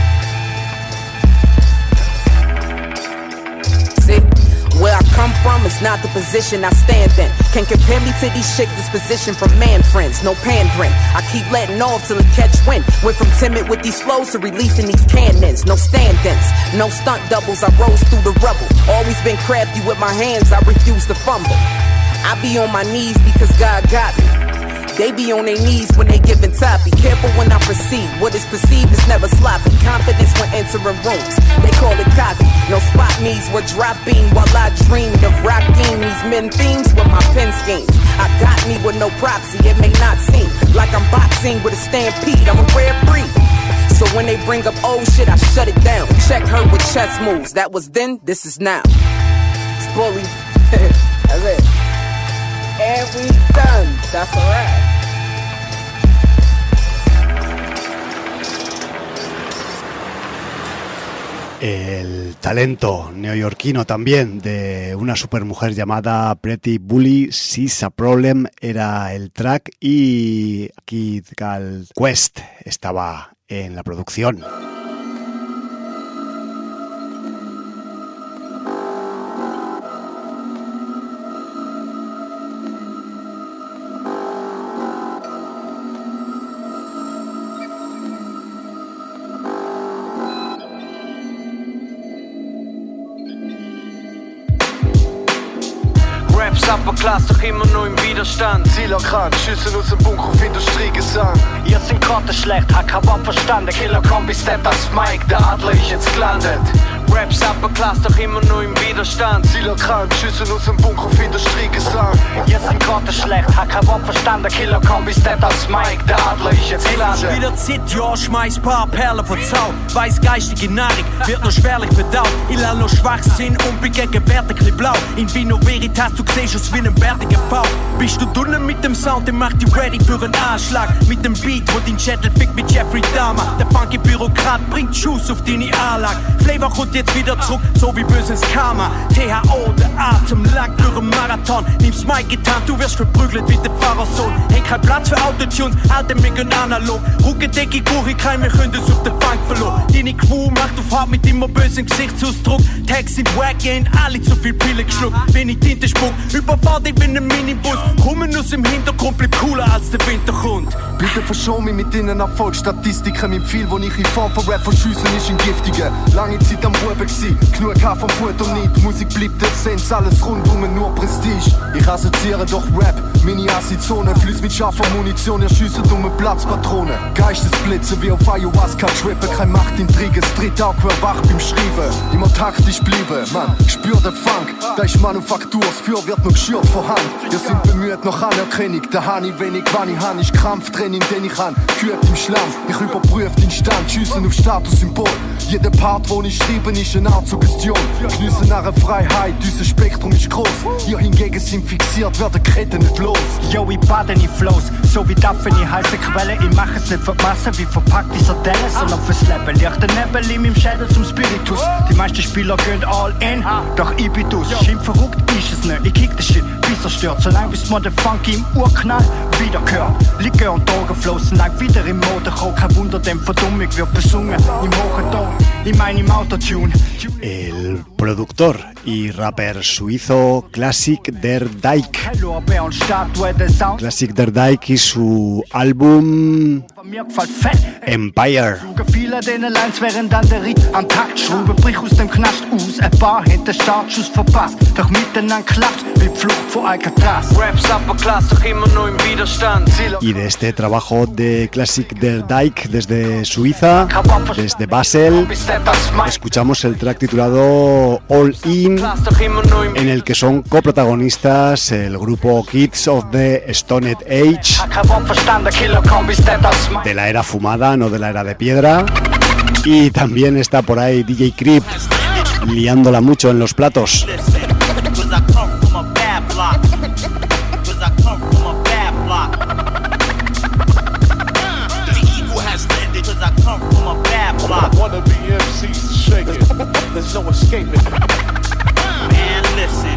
See? Where I come from is not the position I stand in. Can't compare me to these chicks, this position from man friends, no pandering. I keep letting off till it catch wind. Went from timid with these flows to releasing these cannons. No stand-ins, no stunt doubles, I rose through the rubble. Always been crafty with my hands, I refuse to fumble. I be on my knees because God got me. They be on their knees when they giving top. Be careful when I proceed. What is perceived is never sloppy. Confidence when entering rooms. They call it cocky. No spot me's were dropping while I dreamed of rocking these men themes with my pen schemes. I got me with no proxy. It may not seem like I'm boxing with a stampede. I'm a rare breed. So when they bring up old shit, I shut it down. Check her with chess moves. That was then, this is now. It's Bully. That's it. And we done. That's a wrap. El talento neoyorquino también de una supermujer llamada Pretty Bully, She's a Problem, era el track, y Kid Cal Quest estaba en la producción. Upperclass, doch immer nur im Widerstand. Zieler krank, schießen aus dem Bunker auf Industriegesang. Ihr sind Karten schlecht, hat kein Wort verstanden. Killer Kombi, Step als Mike, der Adler ist jetzt gelandet. Raps Upperclass, doch immer nur im Widerstand. Zieler krank, schießen aus dem Bunker auf Industriegesang. Ihr sind Karten schlecht, hat kein Wort verstanden. Killer Kombi, Step als Mike, der Adler ist jetzt gelandet. Es ist wieder Zeit, ja, schmeiß paar Perlen von Zau. Weiß geistige Nahrung, wird nur schwerlich verdaut. Ich lerne nur Schwachsinn und bin gegen Werte blau. In Vino Veritas, du siehst aus wie ein bärtiger Pfau. Bist du dunne mit dem Sound, dann mach dich ready für einen Anschlag. Mit dem Beat, wo dein Schädel fickt mit Jeffrey Dahmer. Der funky Bürokrat bringt Schuss auf deine Anlage. Flavor kommt jetzt wieder zurück, so wie böses Karma. T H O, der Atem lang durch den Marathon. Nimm's Mic getan, du wirst fast verprügelt wie der Pfarrersohn. Häng kein Platz für Autotunes, alte mich und analog. Ruckendecke, Guri, kein mehr können das auf den Bank verloren. Deine Crew macht auf hart mit immer bösen Gesichtsausdruck. Tags sind wack, gehen alle zu viel Pille geschluckt. Wenn ich Tinte spuck, überfahrt ich bin ein Minibus. Kommen aus dem Hintergrund, bleib cooler als der Winter kommt. Bitte verschau mich mit deinen Erfolgsstatistiken. Mein Pfeil, wo ich in Form von Rap verschiessen, ist ein giftiger. Lange Zeit am Buben gsi, genug Haar vom Futter nicht. Musik bleibt Essenz, alles rundum nur Prestige. Ich assoziiere doch Rap, meine Assi-Zone. Flüss mit scharfer Munition, erschiessen dumme Platzpatronen. Geistesblitze wie auf Ayahuasca trippen. Kein Machtintrige, das dritte Auge wach beim Schreiben. Immer taktisch bleiben, man, spür den Funk. Da ist Manufaktur, das Feuer wird noch geschürt von Hand. Wir sind bemüht nach Anerkennung, da han ich wenig, wann ich han. Ich Krampftraining, den ich han, geübt im Schlamm. Ich überprüfe den Stand, schiessen auf Statussymbol. Jeder Part, wo ich schreibe, ist eine Art Suggestion. Geniessen nach der Freiheit, unser Spektrum ist groß. Ihr hingegen sind fixiert, werden Ketten nicht los. Yo, ich bade in Flows, so wie Dampf in die heiße Quelle. Ich mach es nicht für die Masse, wie verpackt die Sardelle, sondern fürs Leben. Licht der Nebel in meinem Schädel zum Spiritus. Die meisten Spieler gehen all in, doch ich bin dus. Schim verrückt ist es nicht, ich kick den Shit, bis er stört. Solange bis man den Funky im Urknall wieder hört. Likör und Drogen flossen lang wieder im Motorrock. Kein Wunder, dem Verdummung wird besungen im hohen Ton. Ich meine im Autotune. El productor y rapper suizo Classic Der Dyke. Classic Der Dyke y su álbum Empire. Viele deiner Lines wären dann der Ritt am Takt. Schrauben brich aus dem Knast aus. Ein paar haben den Startschuss verpasst. Doch miteinander klappt wie die Flucht vor Alcatraz. Raps upper class, doch immer nur im Widerstand. Y de este trabajo de Classic Der Dyke desde Suiza, desde Basel, escuchamos el track titulado All In, en el que son coprotagonistas el grupo Kids of the Stoned Age, de la era fumada, no de la era de piedra, y también está por ahí D J Creep, liándola mucho en los platos. Wanna be M Cs shaking, there's no escaping. Man, listen.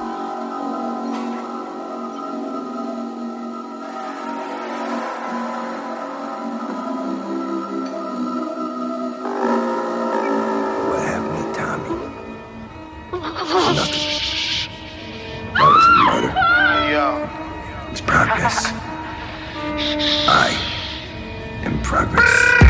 What happened to Tommy? Nothing. That was a murder. Yo. It's progress. I am progress.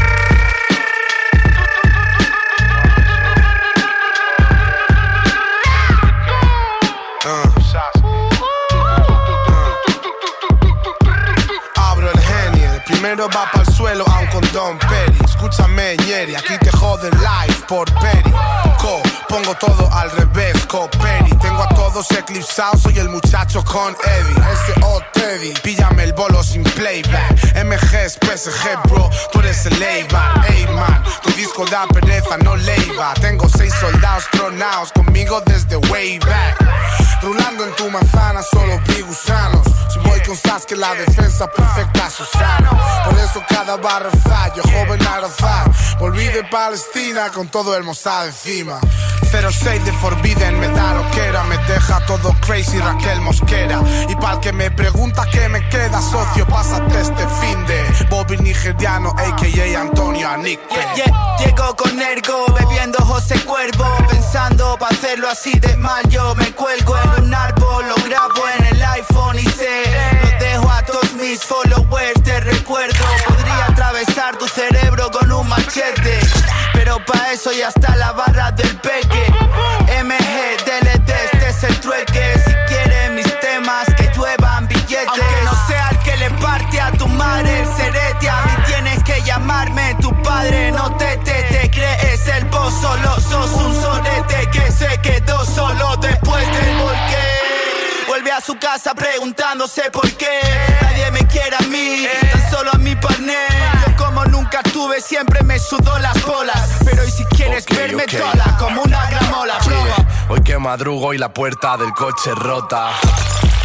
Primero va pa'l suelo a un condón Peri. Escúchame, ñeri, aquí te joden live por Peri. Co, pongo todo al revés, co Peri. Tengo a todos eclipsados, soy el muchacho con Eddie. S O Teddy, píllame el bolo sin playback. M G es P S G, bro, tú eres el Eibar. Ey, man, tu disco da pereza, no leiva. Tengo seis soldados tronados conmigo desde way back. Rulando en tu manzana, solo vi gusanos. Si voy con Sasuke, la defensa perfecta, Susano. Por eso cada barra fallo, joven Arafat. Volví de Palestina con todo el Mossad encima. cero seis de Forbidden, me da lo que era. Me deja todo crazy Raquel Mosquera. Y pa'l que me pregunta qué me queda, socio, pásate este fin de Bobby nigeriano, a k a. Antonio Anikpe. Yeah, yeah. Llego con Ergo, bebiendo José Cuervo. Pensando pa' hacerlo así de mal, yo me cuelgo en un árbol. Lo grabo en el iPhone y sé, los dejo a todos mis followers. Te recuerdo, podría atravesar tu cerebro con un machete, pero pa' eso ya está la barra del peque. M G, D L D, este es el trueque. Si quieren mis temas, que lluevan billetes. Aunque no sea el que le parte a tu madre el cerete, a mí tienes que llamarme tu padre. No te, te, te crees el boss, solo sos un sonete que se quedó solo después del porqué. Vuelve a su casa preguntándose por qué nadie me quiere a mí, tan solo a mi partner. Yo como nunca tuve, siempre me sudó las bolas. Pero y si quieres okay, verme okay. toda como una gramola, prueba. Yeah. Hoy que madrugo y la puerta del coche rota.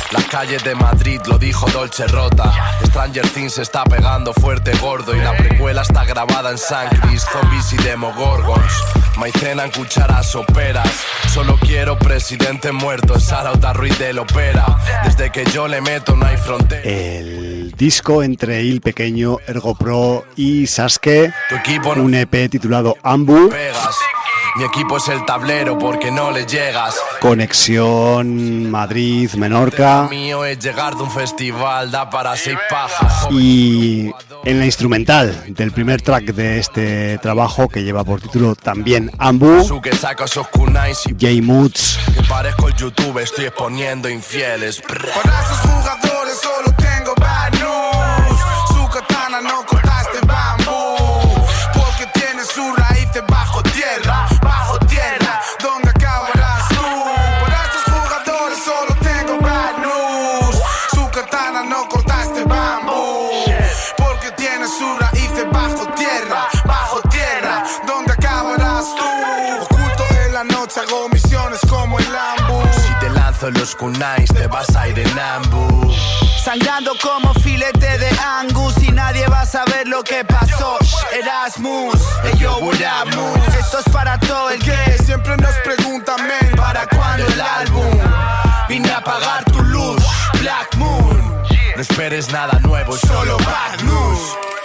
Las calles de Madrid, lo dijo Dolce Rota. Stranger Things se está pegando fuerte gordo y la precuela está grabada en sangris, zombies y demogorgons. Maicena en cucharas soperas. Solo quiero presidente muerto, Sarauta Ruiz del Opera. Desde que yo le meto no hay frontera. El disco entre Il Pequeño, Ergo Pro y Sasuke, un E P titulado Ambu. Pegas. Mi equipo es el tablero porque no le llegas. Conexión Madrid-Menorca. Lo mío es llegar de un festival, da para seis pajas. Y en la instrumental del primer track de este trabajo, que lleva por título también Ambu, J Moods. Que parezco el YouTube, estoy exponiendo infieles. Para esos jugadores solo tengo bad news. Su katana no cortaste bambú, porque tiene su raíz bajo tierra. Bajo tierra, ¿dónde acabarás tú? Para estos jugadores solo tengo bad news. Su katana no cortaste bambú, porque tiene su raíz bajo tierra. Bajo tierra, ¿dónde acabarás tú? Oculto en la noche, hago misiones como el Lambu. Si te lanzo los kunais, te vas a ir en Ambu. Sangrando como filete de Angus y nadie va a saber lo que pasó. Erasmus, hey yo, what up, moves? Esto es para todo el que siempre nos preguntan, men, ¿para cuándo el álbum? Vine a apagar tu luz, Black Moon. No esperes nada nuevo, solo bad news.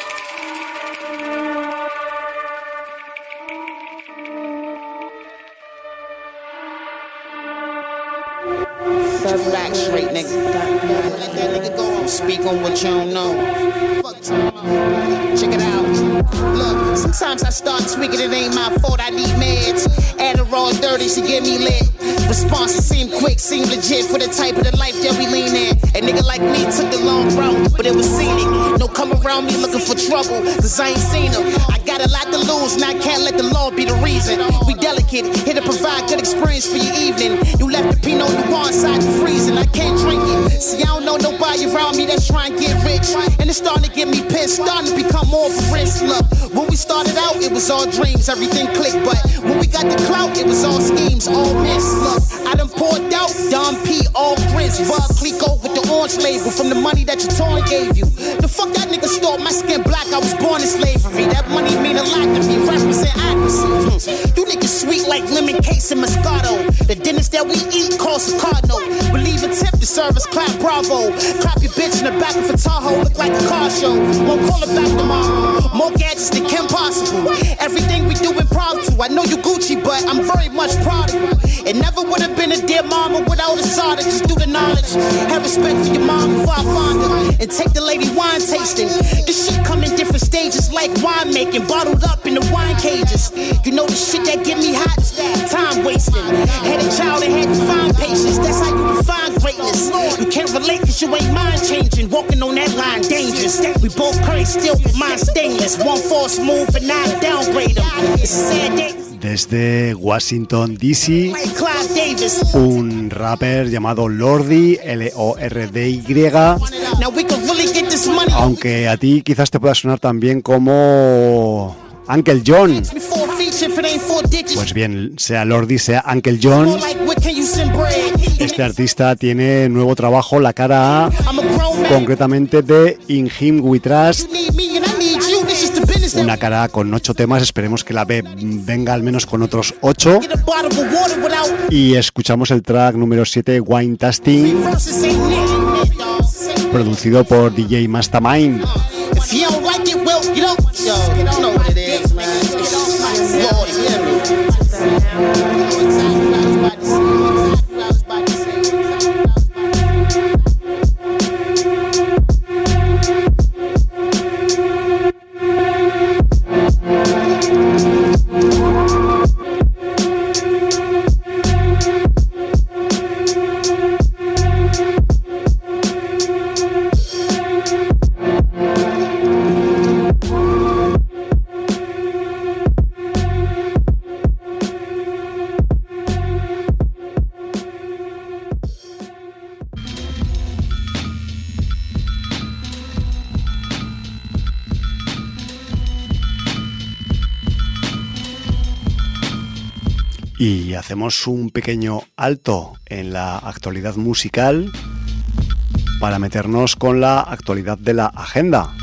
Back straight, nigga. Let that nigga go and speak on what you don't know. Check it out. Look, sometimes I start tweaking, it ain't my fault, I need meds. Adderall dirty to get me lit. Responses seem quick, seem legit for the type of the life that we lean in. A nigga like me took the long route, but it was scenic. No come around me looking for trouble, cause I ain't seen them. I got a lot to lose, and I can't let the law be the reason. We delicate, here to provide good experience for your evening. You left the Pinot Noir inside the freezing, I can't drink it. See, I don't know nobody around me that's trying to get rich. And it's starting to get me pissed, starting to become more of a risk. Look, when we started out, it was all dreams, everything clicked. But when we got the clout, it was all schemes, all missed. Look, I done poured out, Don P, all grits. Bob Clico with the orange label from the money that your torn gave you. The fuck that nigga stole my skin black, I was born in slavery. That money mean a lot to me, represent accuracy. You niggas sweet like lemon case and Moscato. The dinners that we eat cost a cardinal. Believe a tip, the service clap bravo. Clap your bitch in the back of a Tahoe, look like a car show. Won't call it back tomorrow. More gadgets than Kim Possible. Everything we do impromptu. I know you Gucci, but I'm very much proud of you. It never would have been a dear mama without a soda. Just do the knowledge. Have respect for your mom before I find her. And take the lady wine tasting. This shit come in different stages like winemaking. Bottled up in the wine cages. You know the shit that get me hot is that time wasting. Had a child and had to find patience. That's how you define greatness. You can't relate cause you ain't mind changing. Walking on that line dangerous. We both curry still with mine stainless. One false move and I downgrade them. It's a sad day. Desde Washington D C, un rapper llamado Lordi, L O R D Y, aunque a ti quizás te pueda sonar también como Uncle John. Pues bien, sea Lordi, sea Uncle John, este artista tiene nuevo trabajo, La Cara A, concretamente de In Him We Trust. Una cara con ocho temas, esperemos que la B venga al menos con otros ocho. Y escuchamos el track número siete, Wine Tasting, producido por D J Mastermind. Y hacemos un pequeño alto en la actualidad musical para meternos con la actualidad de la agenda.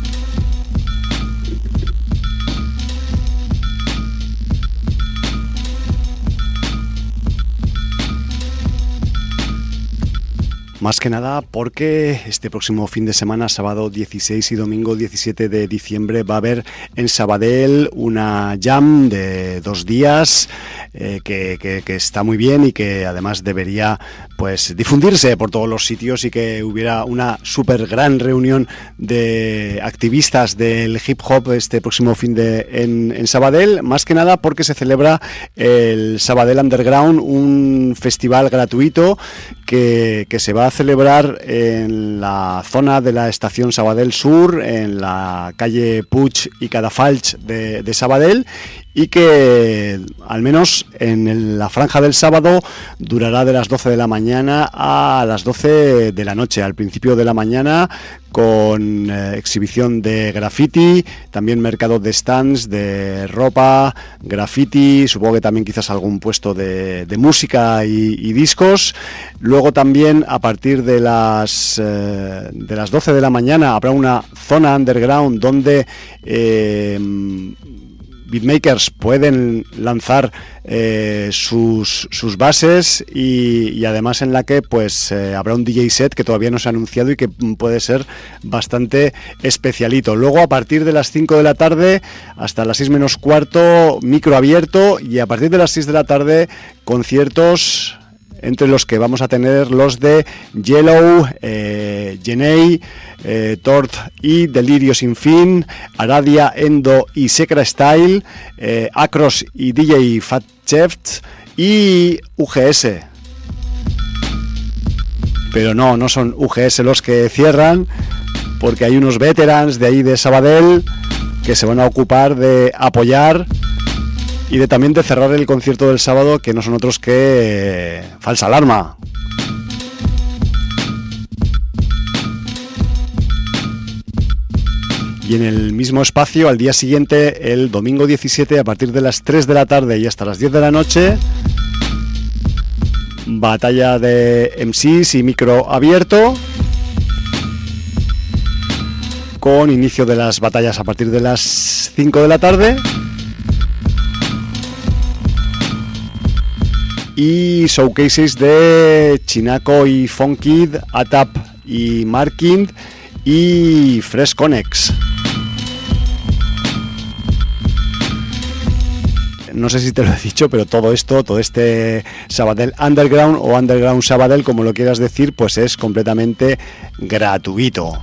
Más que nada porque este próximo fin de semana, sábado dieciséis y domingo diecisiete de diciembre, va a haber en Sabadell una jam de dos días eh, que, que, que está muy bien y que además debería pues difundirse por todos los sitios y que hubiera una súper gran reunión de activistas del hip hop este próximo fin de en, en Sabadell, más que nada porque se celebra el Sabadell Underground, un festival gratuito que, que se va a celebrar en la zona de la estación Sabadell Sur, en la calle Puig y Cadafalch de, de Sabadell, y que al menos en el, la franja del sábado durará de las doce de la mañana a las doce de la noche, al principio de la mañana, con eh, exhibición de graffiti, también mercado de stands de ropa, graffiti, supongo que también quizás algún puesto de, de música y, y discos. Luego también a partir de las, eh, de las doce de la mañana habrá una zona underground donde Eh, beatmakers pueden lanzar eh, sus, sus bases y, y además en la que pues eh, habrá un D J set que todavía no se ha anunciado y que puede ser bastante especialito. Luego a partir de las cinco de la tarde hasta las seis menos cuarto, micro abierto, y a partir de las seis de la tarde conciertos, entre los que vamos a tener los de Yellow, eh, Jenei, eh, Tort y Delirio Sin Fin, Aradia, Endo y Secra Style, eh, Acros y D J Fat Chef y U G S. Pero no, no son U G S los que cierran, porque hay unos veterans de ahí de Sabadell que se van a ocupar de apoyar y de también de cerrar el concierto del sábado, que no son otros que eh, Falsa Alarma. Y en el mismo espacio, al día siguiente, el domingo diecisiete, a partir de las tres de la tarde y hasta las diez de la noche, batalla de M Cs y micro abierto, con inicio de las batallas a partir de las cinco de la tarde. Y showcases de Chinaco y Funkid, Atap y Markind y Fresh Connex. No sé si te lo he dicho, pero todo esto, todo este Sabadell Underground o Underground Sabadell, como lo quieras decir, pues es completamente gratuito.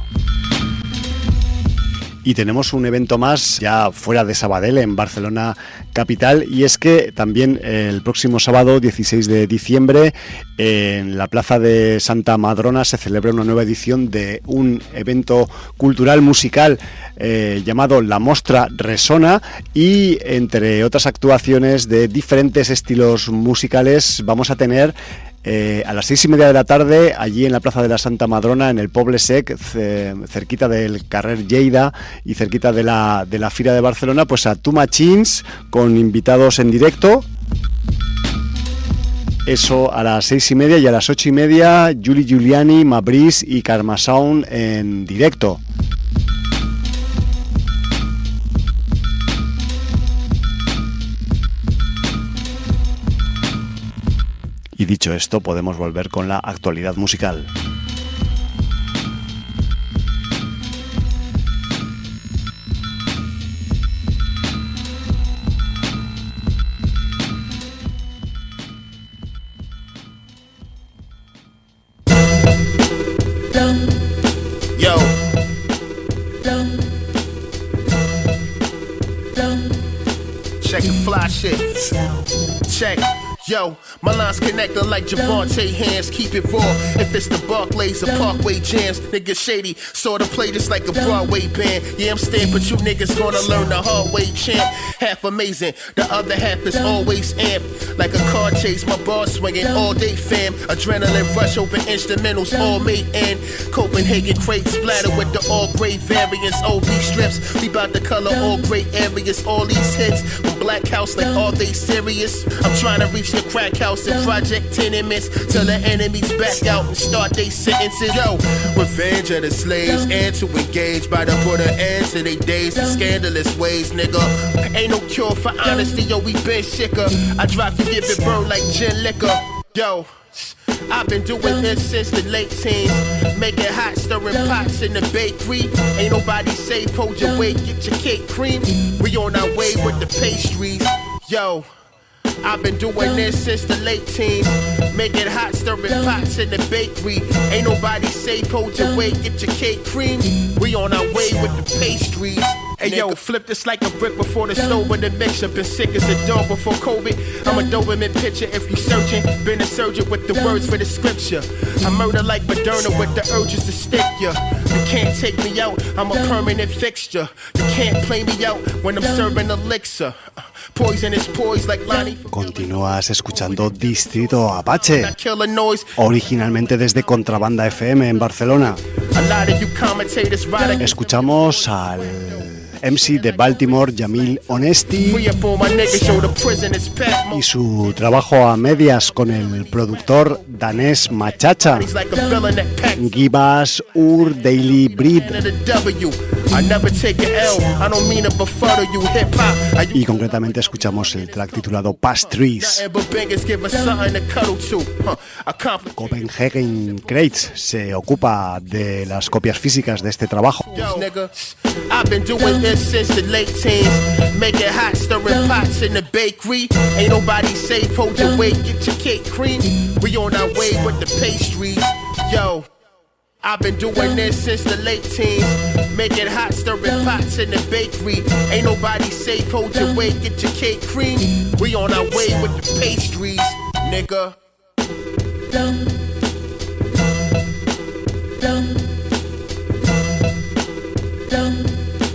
Y tenemos un evento más ya fuera de Sabadell, en Barcelona capital, y es que también el próximo sábado dieciséis de diciembre en la plaza de Santa Madrona se celebra una nueva edición de un evento cultural musical eh, llamado La Mostra Resona, y entre otras actuaciones de diferentes estilos musicales vamos a tener Eh, a las seis y media de la tarde, allí en la plaza de la Santa Madrona, en el Poble Sec, cerquita del carrer Lleida y cerquita de la, de la Fira de Barcelona, pues a Two Machines con invitados en directo. Eso a las seis y media, y a las ocho y media Julie Giuliani, Mabris y Karma Sound en directo. Y dicho esto, podemos volver con la actualidad musical. Yo. Check the fly shit. Check. Yo, my lines connecting like Javante hands, keep it raw. If it's the Barclays or Parkway jams, niggas shady, sorta play this like a Broadway band. Yeah, I'm staying, but you niggas gonna learn the hard way, champ. Half amazing, the other half is always amped. Like a car chase, my bar swinging all day, fam. Adrenaline rush over instrumentals, all made in Copenhagen crates, splatter with the all gray variants, O B strips. We bout to color all gray areas, all these hits from Black House, like are they serious? I'm trying to reach the crack house house and project tenements till the enemies back out and start their sentences. Yo, revenge of the slaves and to engage by to put an end to their days and scandalous ways, nigga. Ain't no cure for honesty, yo, we been sicker. I drop you, give it burn like gin liquor. Yo, I've been doing this since the late teens. Making hot, stirring pots in the bakery. Ain't nobody safe, hold your weight, get your cake cream. We on our way with the pastries. Yo, I've been doing this since the late teens. Making hot, stirring pots in the bakery. Ain't nobody safe, hold your weight, get your cake cream. We on our way with the pastries. Hey yo, flip this like a brick before the stove and the mixture. Been sick as a dog before COVID. I'm a Doberman picture if you searching. Been a surgeon with the words for the scripture. I murder like Moderna with the urges to stick ya. You can't take me out, I'm a permanent fixture. You can't play me out when I'm serving elixir. Poison is poised like Lonnie. Continúas escuchando Distrito Apache, originalmente desde Contrabanda F M en Barcelona. Escuchamos al M C de Baltimore, Jamil Honesty, y su trabajo a medias con el productor danés Machacha, Gibas Ur Daily Breed. Y concretamente escuchamos el track titulado Past Trees. Copenhagen Crates se ocupa de las copias físicas de este trabajo. I've been doing this since the late teens. Making hot, stirring pots in the bakery. Ain't nobody safe, hold your weight, get your cake cream. We on our way with the pastries. Yo, I've been doing this since the late teens. Making hot, stirring pots in the bakery. Ain't nobody safe, hold your weight, get your cake cream. We on our way with the pastries, nigga. Dum, dum, dum.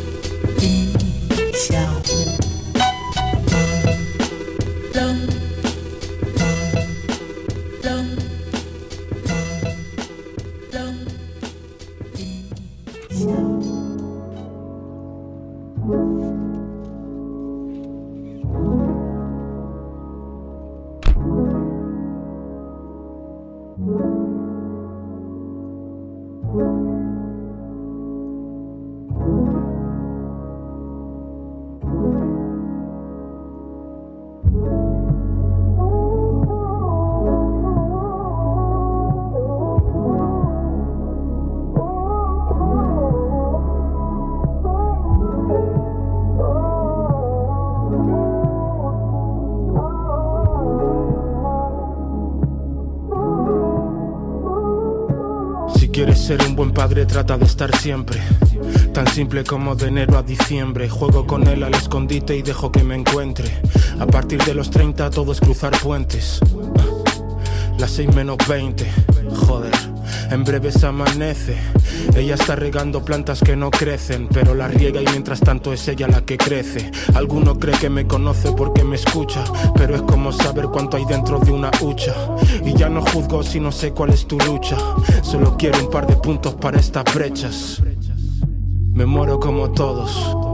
Quieres ser un buen padre, trata de estar siempre. Tan simple como de enero a diciembre. Juego con él al escondite y dejo que me encuentre. A partir de los treinta todo es cruzar puentes. Las seis menos veinte, joder, en breve se amanece. Ella está regando plantas que no crecen, pero la riega y mientras tanto es ella la que crece. Alguno cree que me conoce porque me escucha, pero es como saber cuánto hay dentro de una hucha. Y ya no juzgo si no sé cuál es tu lucha. Solo quiero un par de puntos para estas brechas. Me muero como todos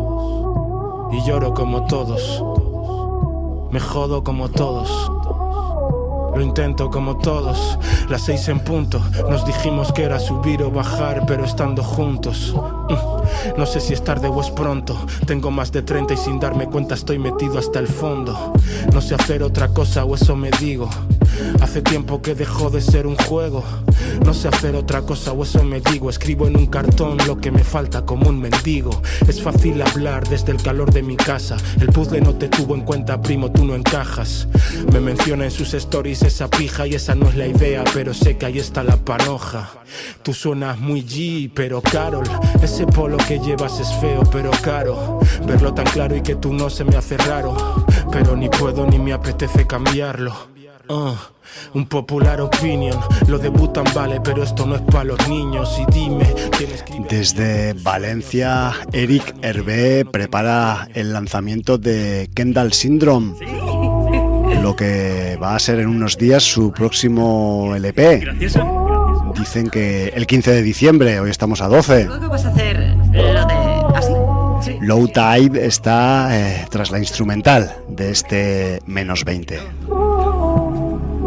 y lloro como todos. Me jodo como todos. Lo intento como todos. Las seis en punto. Nos dijimos que era subir o bajar, pero estando juntos. mm. No sé si es tarde o es pronto. Tengo más de treinta y sin darme cuenta estoy metido hasta el fondo. No sé hacer otra cosa o eso me digo. Hace tiempo que dejó de ser un juego. No sé hacer otra cosa o eso me digo. Escribo en un cartón lo que me falta como un mendigo. Es fácil hablar desde el calor de mi casa. El puzzle no te tuvo en cuenta, primo, tú no encajas. Me menciona en sus stories esa pija y esa no es la idea, pero sé que ahí está la panoja. Tú suenas muy G, pero Carol, ese polo que llevas es feo, pero caro. Verlo tan claro y que tú no se me hace raro, pero ni puedo ni me apetece cambiarlo. Uh, un popular opinion, lo debutan vale, pero esto no es para los niños. Y dime, ¿quién escribe? Desde Valencia, Eric Hervé prepara el lanzamiento de Kendall Syndrome, lo que va a ser en unos días su próximo L P. Dicen que el quince de diciembre, hoy estamos a doce. ¿Cómo vas a hacer lo de Ashley? Sí. Low Tide está eh, tras la instrumental de este menos veinte.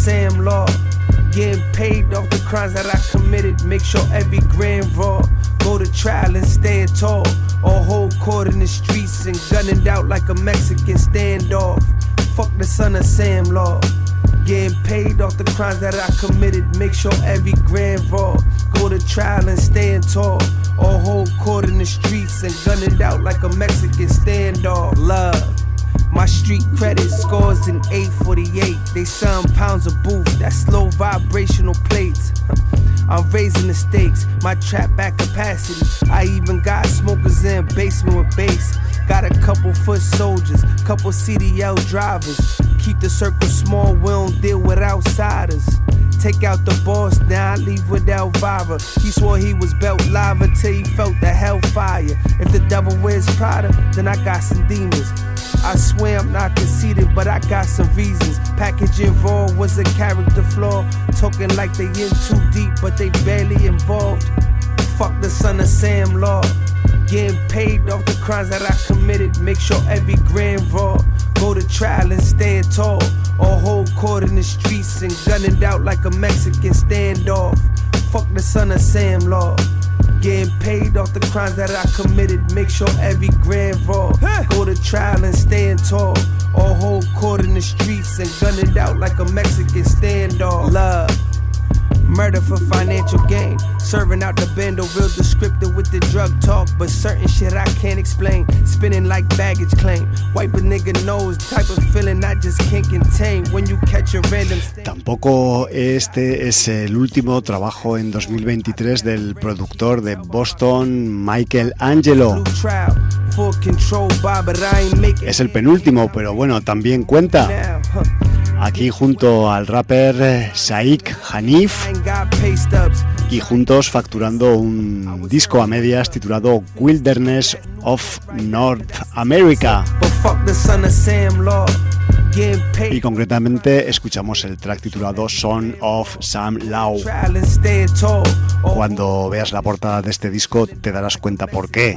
Sam Law. Getting paid off the crimes that I committed. Make sure every grand raw. Go to trial and stand tall. Or hold court in the streets and gun it out like a Mexican standoff. Fuck the son of Sam Law. Getting paid off the crimes that I committed. Make sure every grand raw. Go to trial and stand tall. Or hold court in the streets and gun it out like a Mexican standoff. Love. My street credit scores in eight forty-eight. They selling pounds of booth, that's low vibrational plates. I'm raising the stakes, my trap back capacity. I even got smokers in basement with bass. Got a couple foot soldiers, couple C D L drivers. Keep the circle small, we don't deal with outsiders. Take out the boss, now I leave with Elvira. He swore he was belt lava till he felt the hellfire. If the devil wears Prada, then I got some demons. I swear I'm not conceited, but I got some reasons. Packaging raw was a character flaw. Talking like they in too deep, but they barely involved. Fuck the son of Sam Law. Getting paid off the crimes that I committed. Make sure every grand raw. Go to trial and stand tall. Or hold court in the streets and gun it out like a Mexican standoff. Fuck the son of Sam Law. Getting paid off the crimes that I committed. Make sure every grand raw. Go to trial and stand tall. Or hold court in the streets and gun it out like a Mexican standoff. Love. Murder for financial gain. Serving out the bando, real descriptive with the drug talk. But certain shit I can't explain. Spinning like baggage claim. Wipe a nigga nose, type of feeling I just can't contain. When you catch a random stain. Tampoco este es el último trabajo en dos mil veintitrés del productor de Boston, Michael Angelo. Es el penúltimo, pero bueno, también cuenta. Aquí junto al rapper Shaikh Hanif y juntos facturando un disco a medias titulado Wilderness of North America. Y concretamente escuchamos el track titulado Son of Sam Law. Cuando veas la portada de este disco te darás cuenta por qué.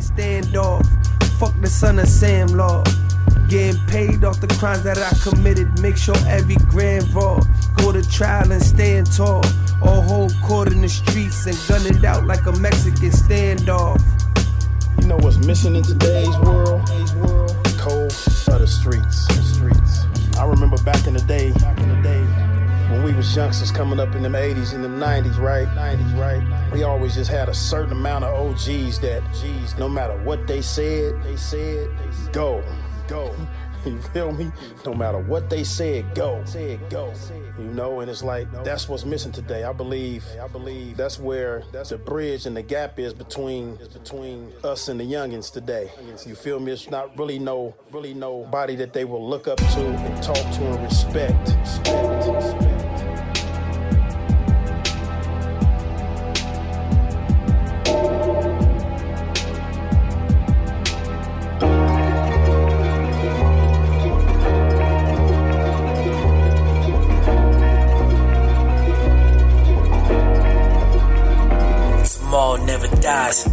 Getting paid off the crimes that I committed. Make sure every grand raw. Go to trial and stand tall. Or hold court in the streets and gun it out like a Mexican standoff. You know what's missing in today's world? Today's world? Cold are the streets. The streets. I remember back in the day, back in the day, when we was youngsters coming up in them eighties and them nineties, right? nineties, right? We always just had a certain amount of O Gs that, G's, no matter what they said, they said, go. Go, you feel me? No matter what they said, go. Said go. You know, and it's like that's what's missing today. I believe. I believe that's where that's the bridge and the gap is between between us and the youngins today. You feel me? It's not really no really nobody that they will look up to and talk to and respect. Respect. Respect. Never dies.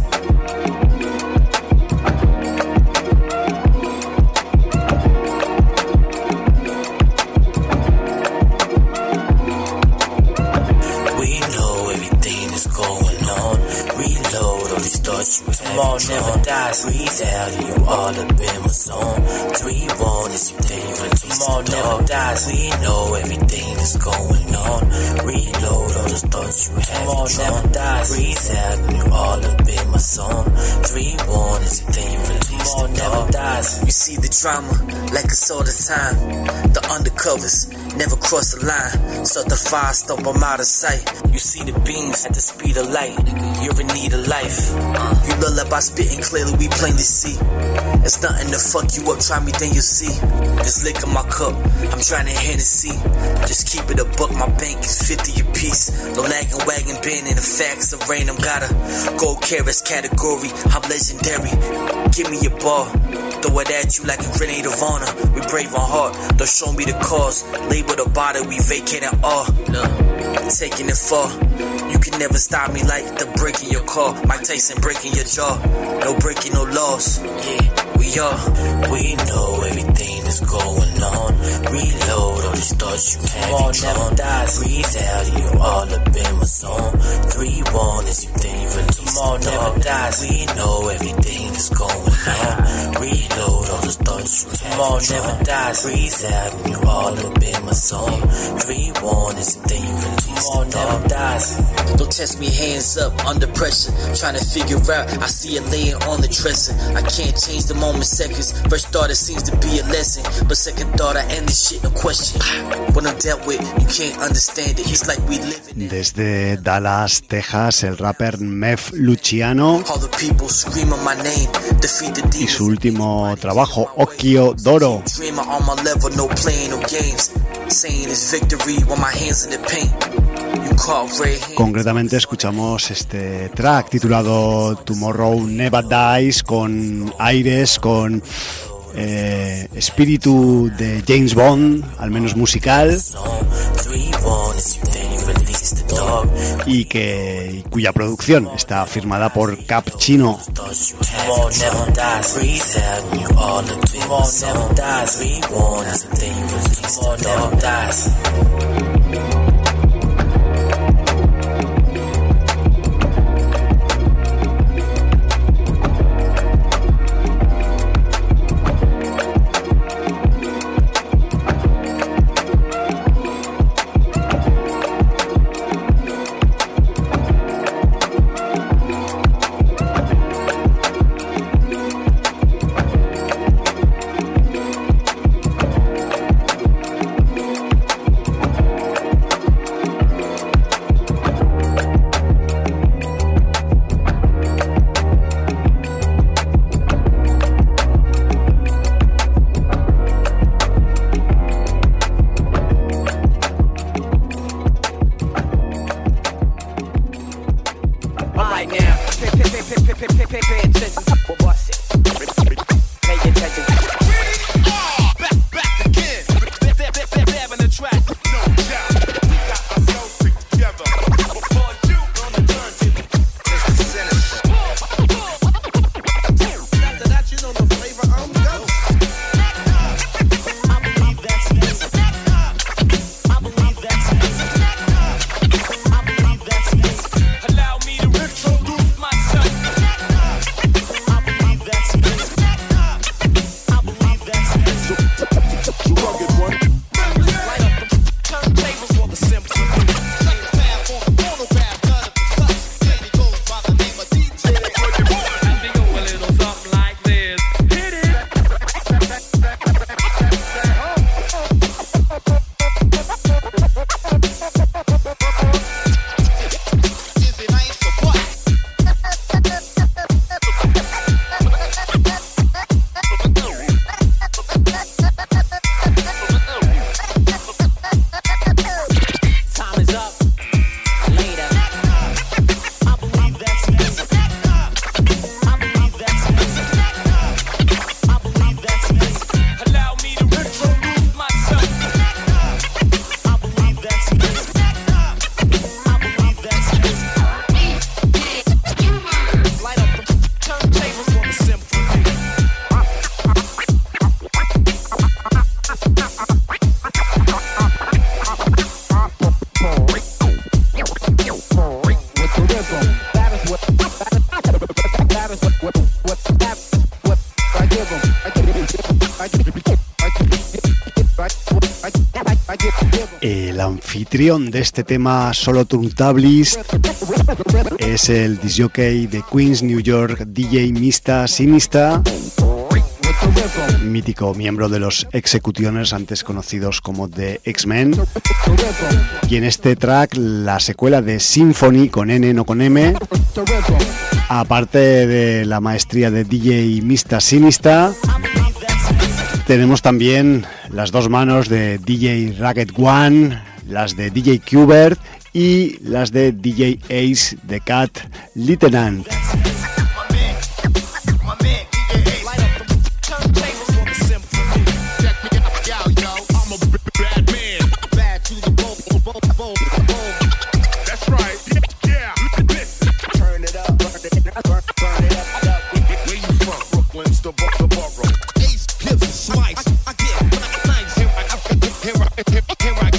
We know everything is going on. Reload all these thoughts you have. Tomorrow never dies. Breathe out and you all up in my zone. Three one is you think tomorrow never dies. We know everything is going on. Reload all those thoughts you have. Tomorrow never dies. Breathe out and you all up in my zone. Three one is you think release tomorrow never dies. You see the drama like it's all the time. The undercovers never cross the line. Start the fire, stomp them out of sight. You see the beams at the speed of light. You're in need of life. Uh, you lullaby spitting clearly, we plainly see. It's nothing to fuck you up, try me then you'll see. Just lick in my cup, I'm trying to Hennessy. Just keep it a buck, my bank is fifty a piece. No lagging, wagging, bin in the facts of rain. I'm got a gold carats category, I'm legendary. Give me your ball, throw it at you like a grenade of honor. We brave on heart, don't show me the cause. Label the body, we vacating all. Look, taking it far. You can never stop me like the break in your car. Mike Tyson breaking your jaw. No breaking, no laws. Yeah, we are. We know everything is going on. Reload all these thoughts thought you had it never dies. Breathe out, you all up in my zone. Three one is you think release. Tomorrow never dies. We know everything that's going on. Reload all the thoughts you had. Tomorrow never dies. Breathe out, you all up in my zone. Three one is you think release. Tomorrow never dies. Don't test me hands up under pressure. Trying to figure out, I see it laying on the dresser. I can't change the moment seconds. First thought it seems to be a lesson, but second thought I end this shit no question. When I'm dealt with, you can't understand it. It's like we live in it. Desde Dallas, Texas, el rapper Mef Luciano y su último trabajo, Occhio Doro. Concretamente escuchamos este track titulado Tomorrow Never Dies, con aires, con eh, espíritu de James Bond, al menos musical, y que y cuya producción está firmada por Cappuccino. El anfitrión de este tema Solo Turntablist es el disjockey de Queens, New York, D J Mista Sinista, mítico miembro de los Executioners, antes conocidos como The X-Men, y en este track la secuela de Symphony, con N, no con M, aparte de la maestría de D J Mista Sinista, tenemos también las dos manos de D J Ragged One, las de D J Qbert y las de D J Ace de Cat Lieutenant. Here I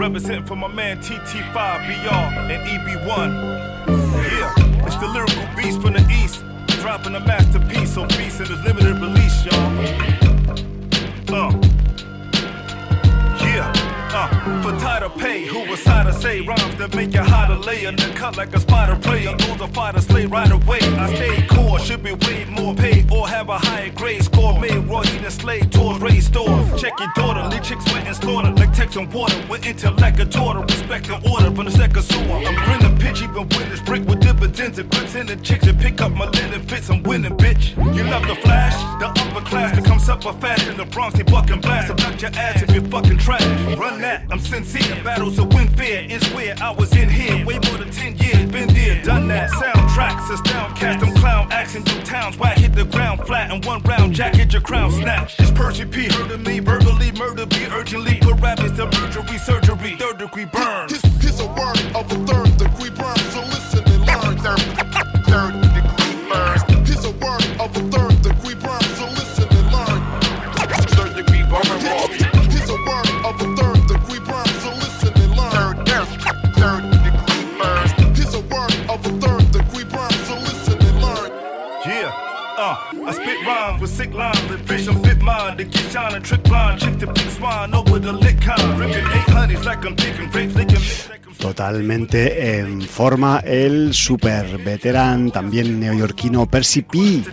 representing for my man T T five B R and E B one. Yeah, it's the lyrical beast from the east, dropping a masterpiece, so peace in this limited release, y'all. Uh, yeah. Uh, for title pay, who was high to say rhymes that make you hot to lay in the cut like a spider prey. I'm those a fighter slay right away. I stay core, should be way more paid or have a higher grade score. Made raw eating slave tours, raised stores. Check your daughter, lead chicks wet and slaughtered like Texan water. With intellect a daughter, respect the order from the second sewer. I'm grinning pitch, even when it's brick with dividends and grips in the chicks and pick up my linen fits. I'm winning, bitch. You love the flash, the upper class that comes up fast in the Bronx. They bucking blast, abduct your ass if you're fucking trash. Run that, I'm sincere. Battles of win fear is where I was in here. Way more than ten years, been there, done that. Soundtracks, astound, cast them clown acts in new towns. Why hit the ground flat and one round jack, get your crown snatched. It's Percy P, heard of me, verbally murder me, urgently put rabbits to perjury, surgery, third degree burns. Here's a word of a third degree burn, so listen and learn. Third, third degree burn. Here's a word of a third degree burn, so listen and learn. Third degree burn. Here's a word of a third degree burn, so listen and learn. Third, third degree burn. Here's a word of a third degree burn, so listen and learn. Yeah. Uh, I spit rhymes with sick lines that fish I'm bit mine to get shine and trick blind chick to big swine over the lick kind ripping eight honeys like I'm picking grapes they can mix like I'm totalmente en forma el super veteran también neoyorquino Percy P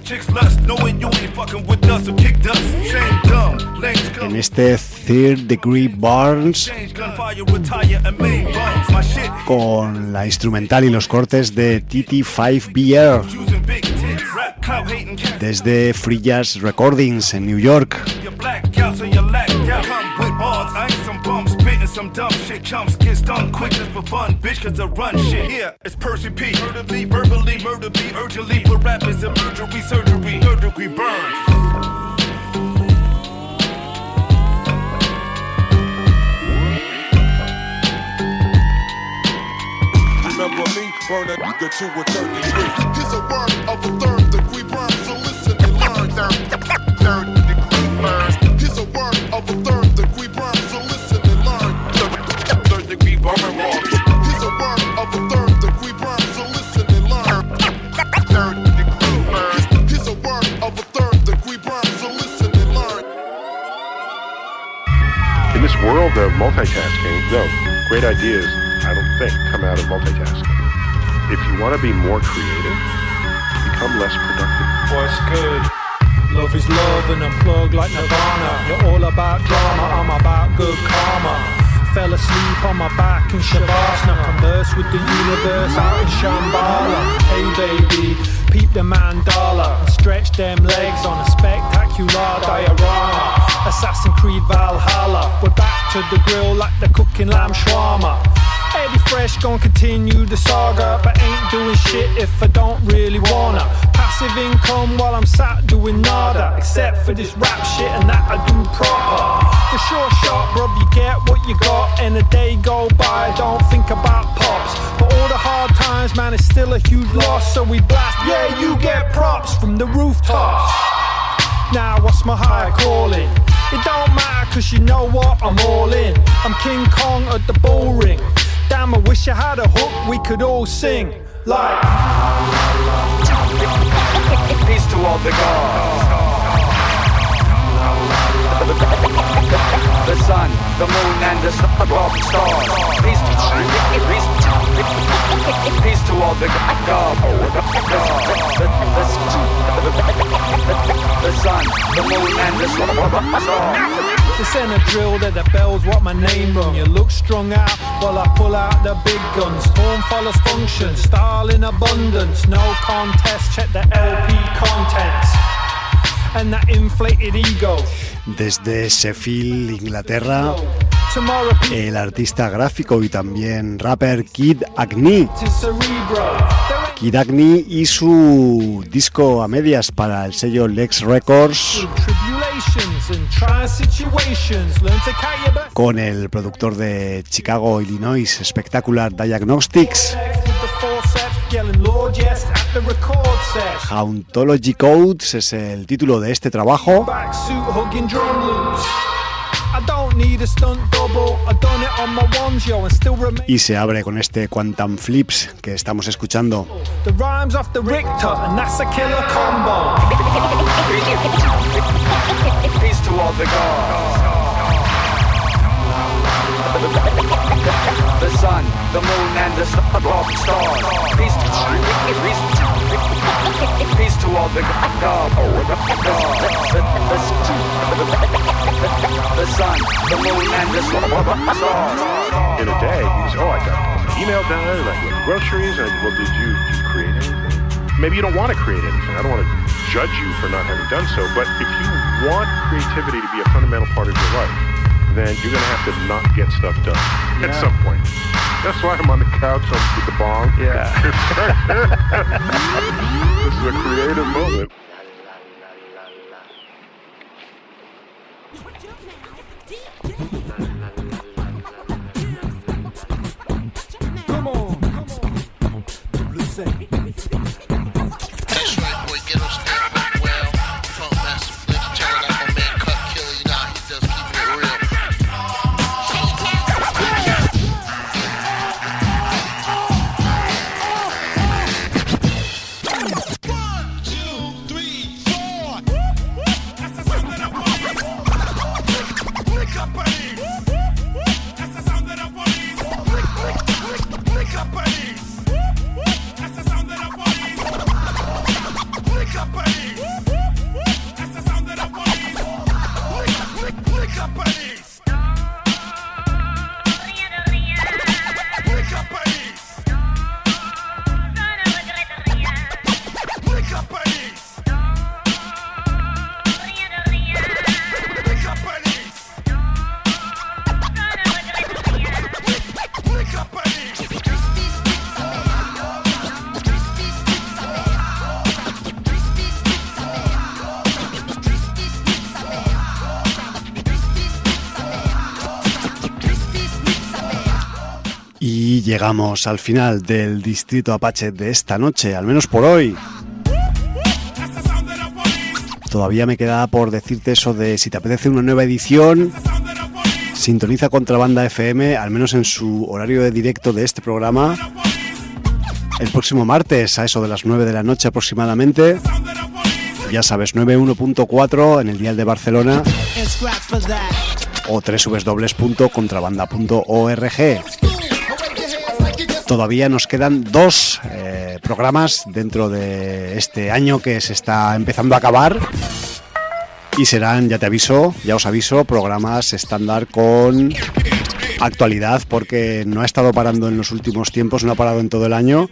en este Third Degree Burns con la instrumental y los cortes de T T cinco B R desde Free Jazz Recordings en New York. Some dumb shit chumps get stung quick just for fun, bitch, cause I run shit. Yeah, it's Percy P. Murder me, verbally, murder me, urgently. For rappers and perjury, surgery, third degree burns. Remember me, burn a nigga to a third degree. Here's a word of a third degree burn, so listen and learn. Third, third degree burn. Here's a word of a third degree burn, so listen and learn. Third degree burn. Here's a word of a third degree burn, so listen and learn. Third degree burn. Here's a word of a third degree burn, so listen and learn. In this world of multitasking, no, great ideas, I don't think, come out of multitasking. If you want to be more creative, become less productive. What's good? Love is love and unplug like Nirvana. You're all about drama, I'm about good karma. Fell asleep on my back in Shavasana. Converse with the universe out in Shambhala. Hey baby, peep the mandala and stretch them legs on a spectacular diorama. Assassin's Creed Valhalla, we're back to the grill like the cooking lamb shawarma. Eddie Fresh gon' continue the saga, but ain't doing shit if I don't really wanna. Passive income while I'm sat doing nada, except for this rap shit and that I do proper. The short shot, bruv, you get what you got, and a day go by, don't think about pops. For all the hard times, man, it's still a huge loss, so we blast, yeah, you get props from the rooftops. Now what's my higher calling? It don't matter cause you know what, I'm all in. I'm King Kong at the bull ring. Damn, I wish I had a hook we could all sing. Like peace to all the gods. The sun, the moon and the stars. Peace, peace, peace to all the gods. The sun, the moon and the stars. To send a drill that the bells what my name rung. You look strung out while I pull out the big guns. Form follows function, style in abundance. No contest, check the L P contents. And that inflated ego. Desde Sheffield, Inglaterra, el artista gráfico y también rapper Kid Agni. Kid Agni y su disco a medias para el sello Lex Records con el productor de Chicago, Illinois, Spectacular Diagnostics. Hauntology Codes es el título de este trabajo. Y se abre con este Quantum Flips que estamos escuchando. The rhymes off the Richter, and that's a killer combo. Peace to all the gods. The sun, the moon, and the stars. Peace to, peace, peace to all the gods. The, the, the sun, the moon, and the stars. In a day, you just, oh, I got an email done, and I got groceries, and I, well, did you, did you create anything? Maybe you don't want to create anything. I don't want to judge you for not having done so, but if you want creativity to be a fundamental part of your life, then you're going to have to not get stuff done yeah. at some point. That's why I'm on the couch with the bong. Yeah. This is a creative moment. Come on, come on. Blue Saint. That's right, boy. Get on stand up well. Funk Master Flips, checking out my man Cut Killer. You know how he does, keeping it real. One, two, three, four. That's the sound that I want. Wake up, buddy. That's the sound that I want. Wake up, buddy. That's the sound that I want. Wake up, buddy. That's the sound that I want. Wake up, buddy. Wake up, buddy. Wake up, buddy. Wake up, buddy. Wake up, buddy. Y llegamos al final del Distrito Apache de esta noche, al menos por hoy. Todavía me queda por decirte eso de si te apetece una nueva edición, sintoniza Contrabanda F M, al menos en su horario de directo de este programa, el próximo martes a eso de las nueve de la noche aproximadamente. Ya sabes, noventa y uno punto cuatro en el dial de Barcelona o doble u doble u doble u punto contrabanda punto org. Todavía nos quedan dos eh, programas dentro de este año que se está empezando a acabar y serán, ya te aviso, ya os aviso, programas estándar con actualidad, porque no ha estado parando en los últimos tiempos, no ha parado en todo el año,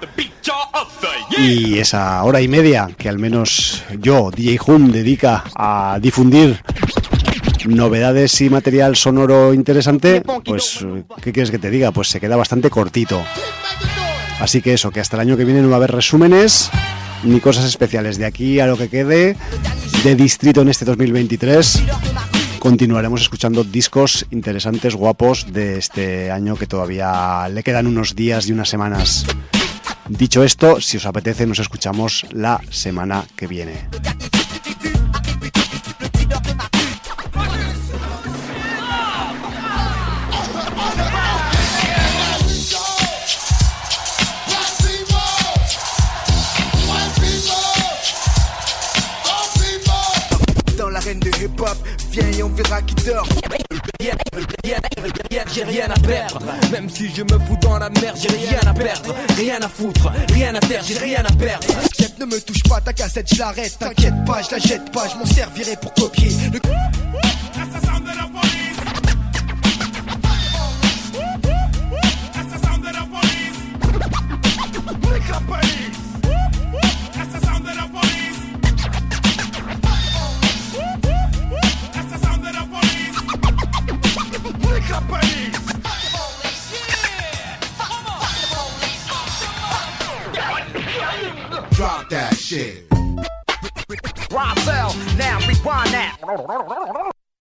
y esa hora y media que al menos yo, D J Hum, dedica a difundir novedades y material sonoro interesante, pues ¿qué quieres que te diga? Pues se queda bastante cortito. Así que eso, que hasta el año que viene no va a haber resúmenes ni cosas especiales. De aquí a lo que quede de Distrito en este dos mil veintitrés, continuaremos escuchando discos interesantes, guapos de este año, que todavía le quedan unos días y unas semanas. Dicho esto, si os apetece, nos escuchamos la semana que viene. Viens et on verra qui dort. J'ai rien à perdre. Même si je me fous dans la merde, j'ai rien à perdre. Rien à foutre, rien à terre, j'ai rien à perdre. Jette, ne me touche pas, ta cassette, je l'arrête. T'inquiète pas, je la jette pas, je m'en servirai pour copier. Le... Drop that shit. Rossell, now rewind that.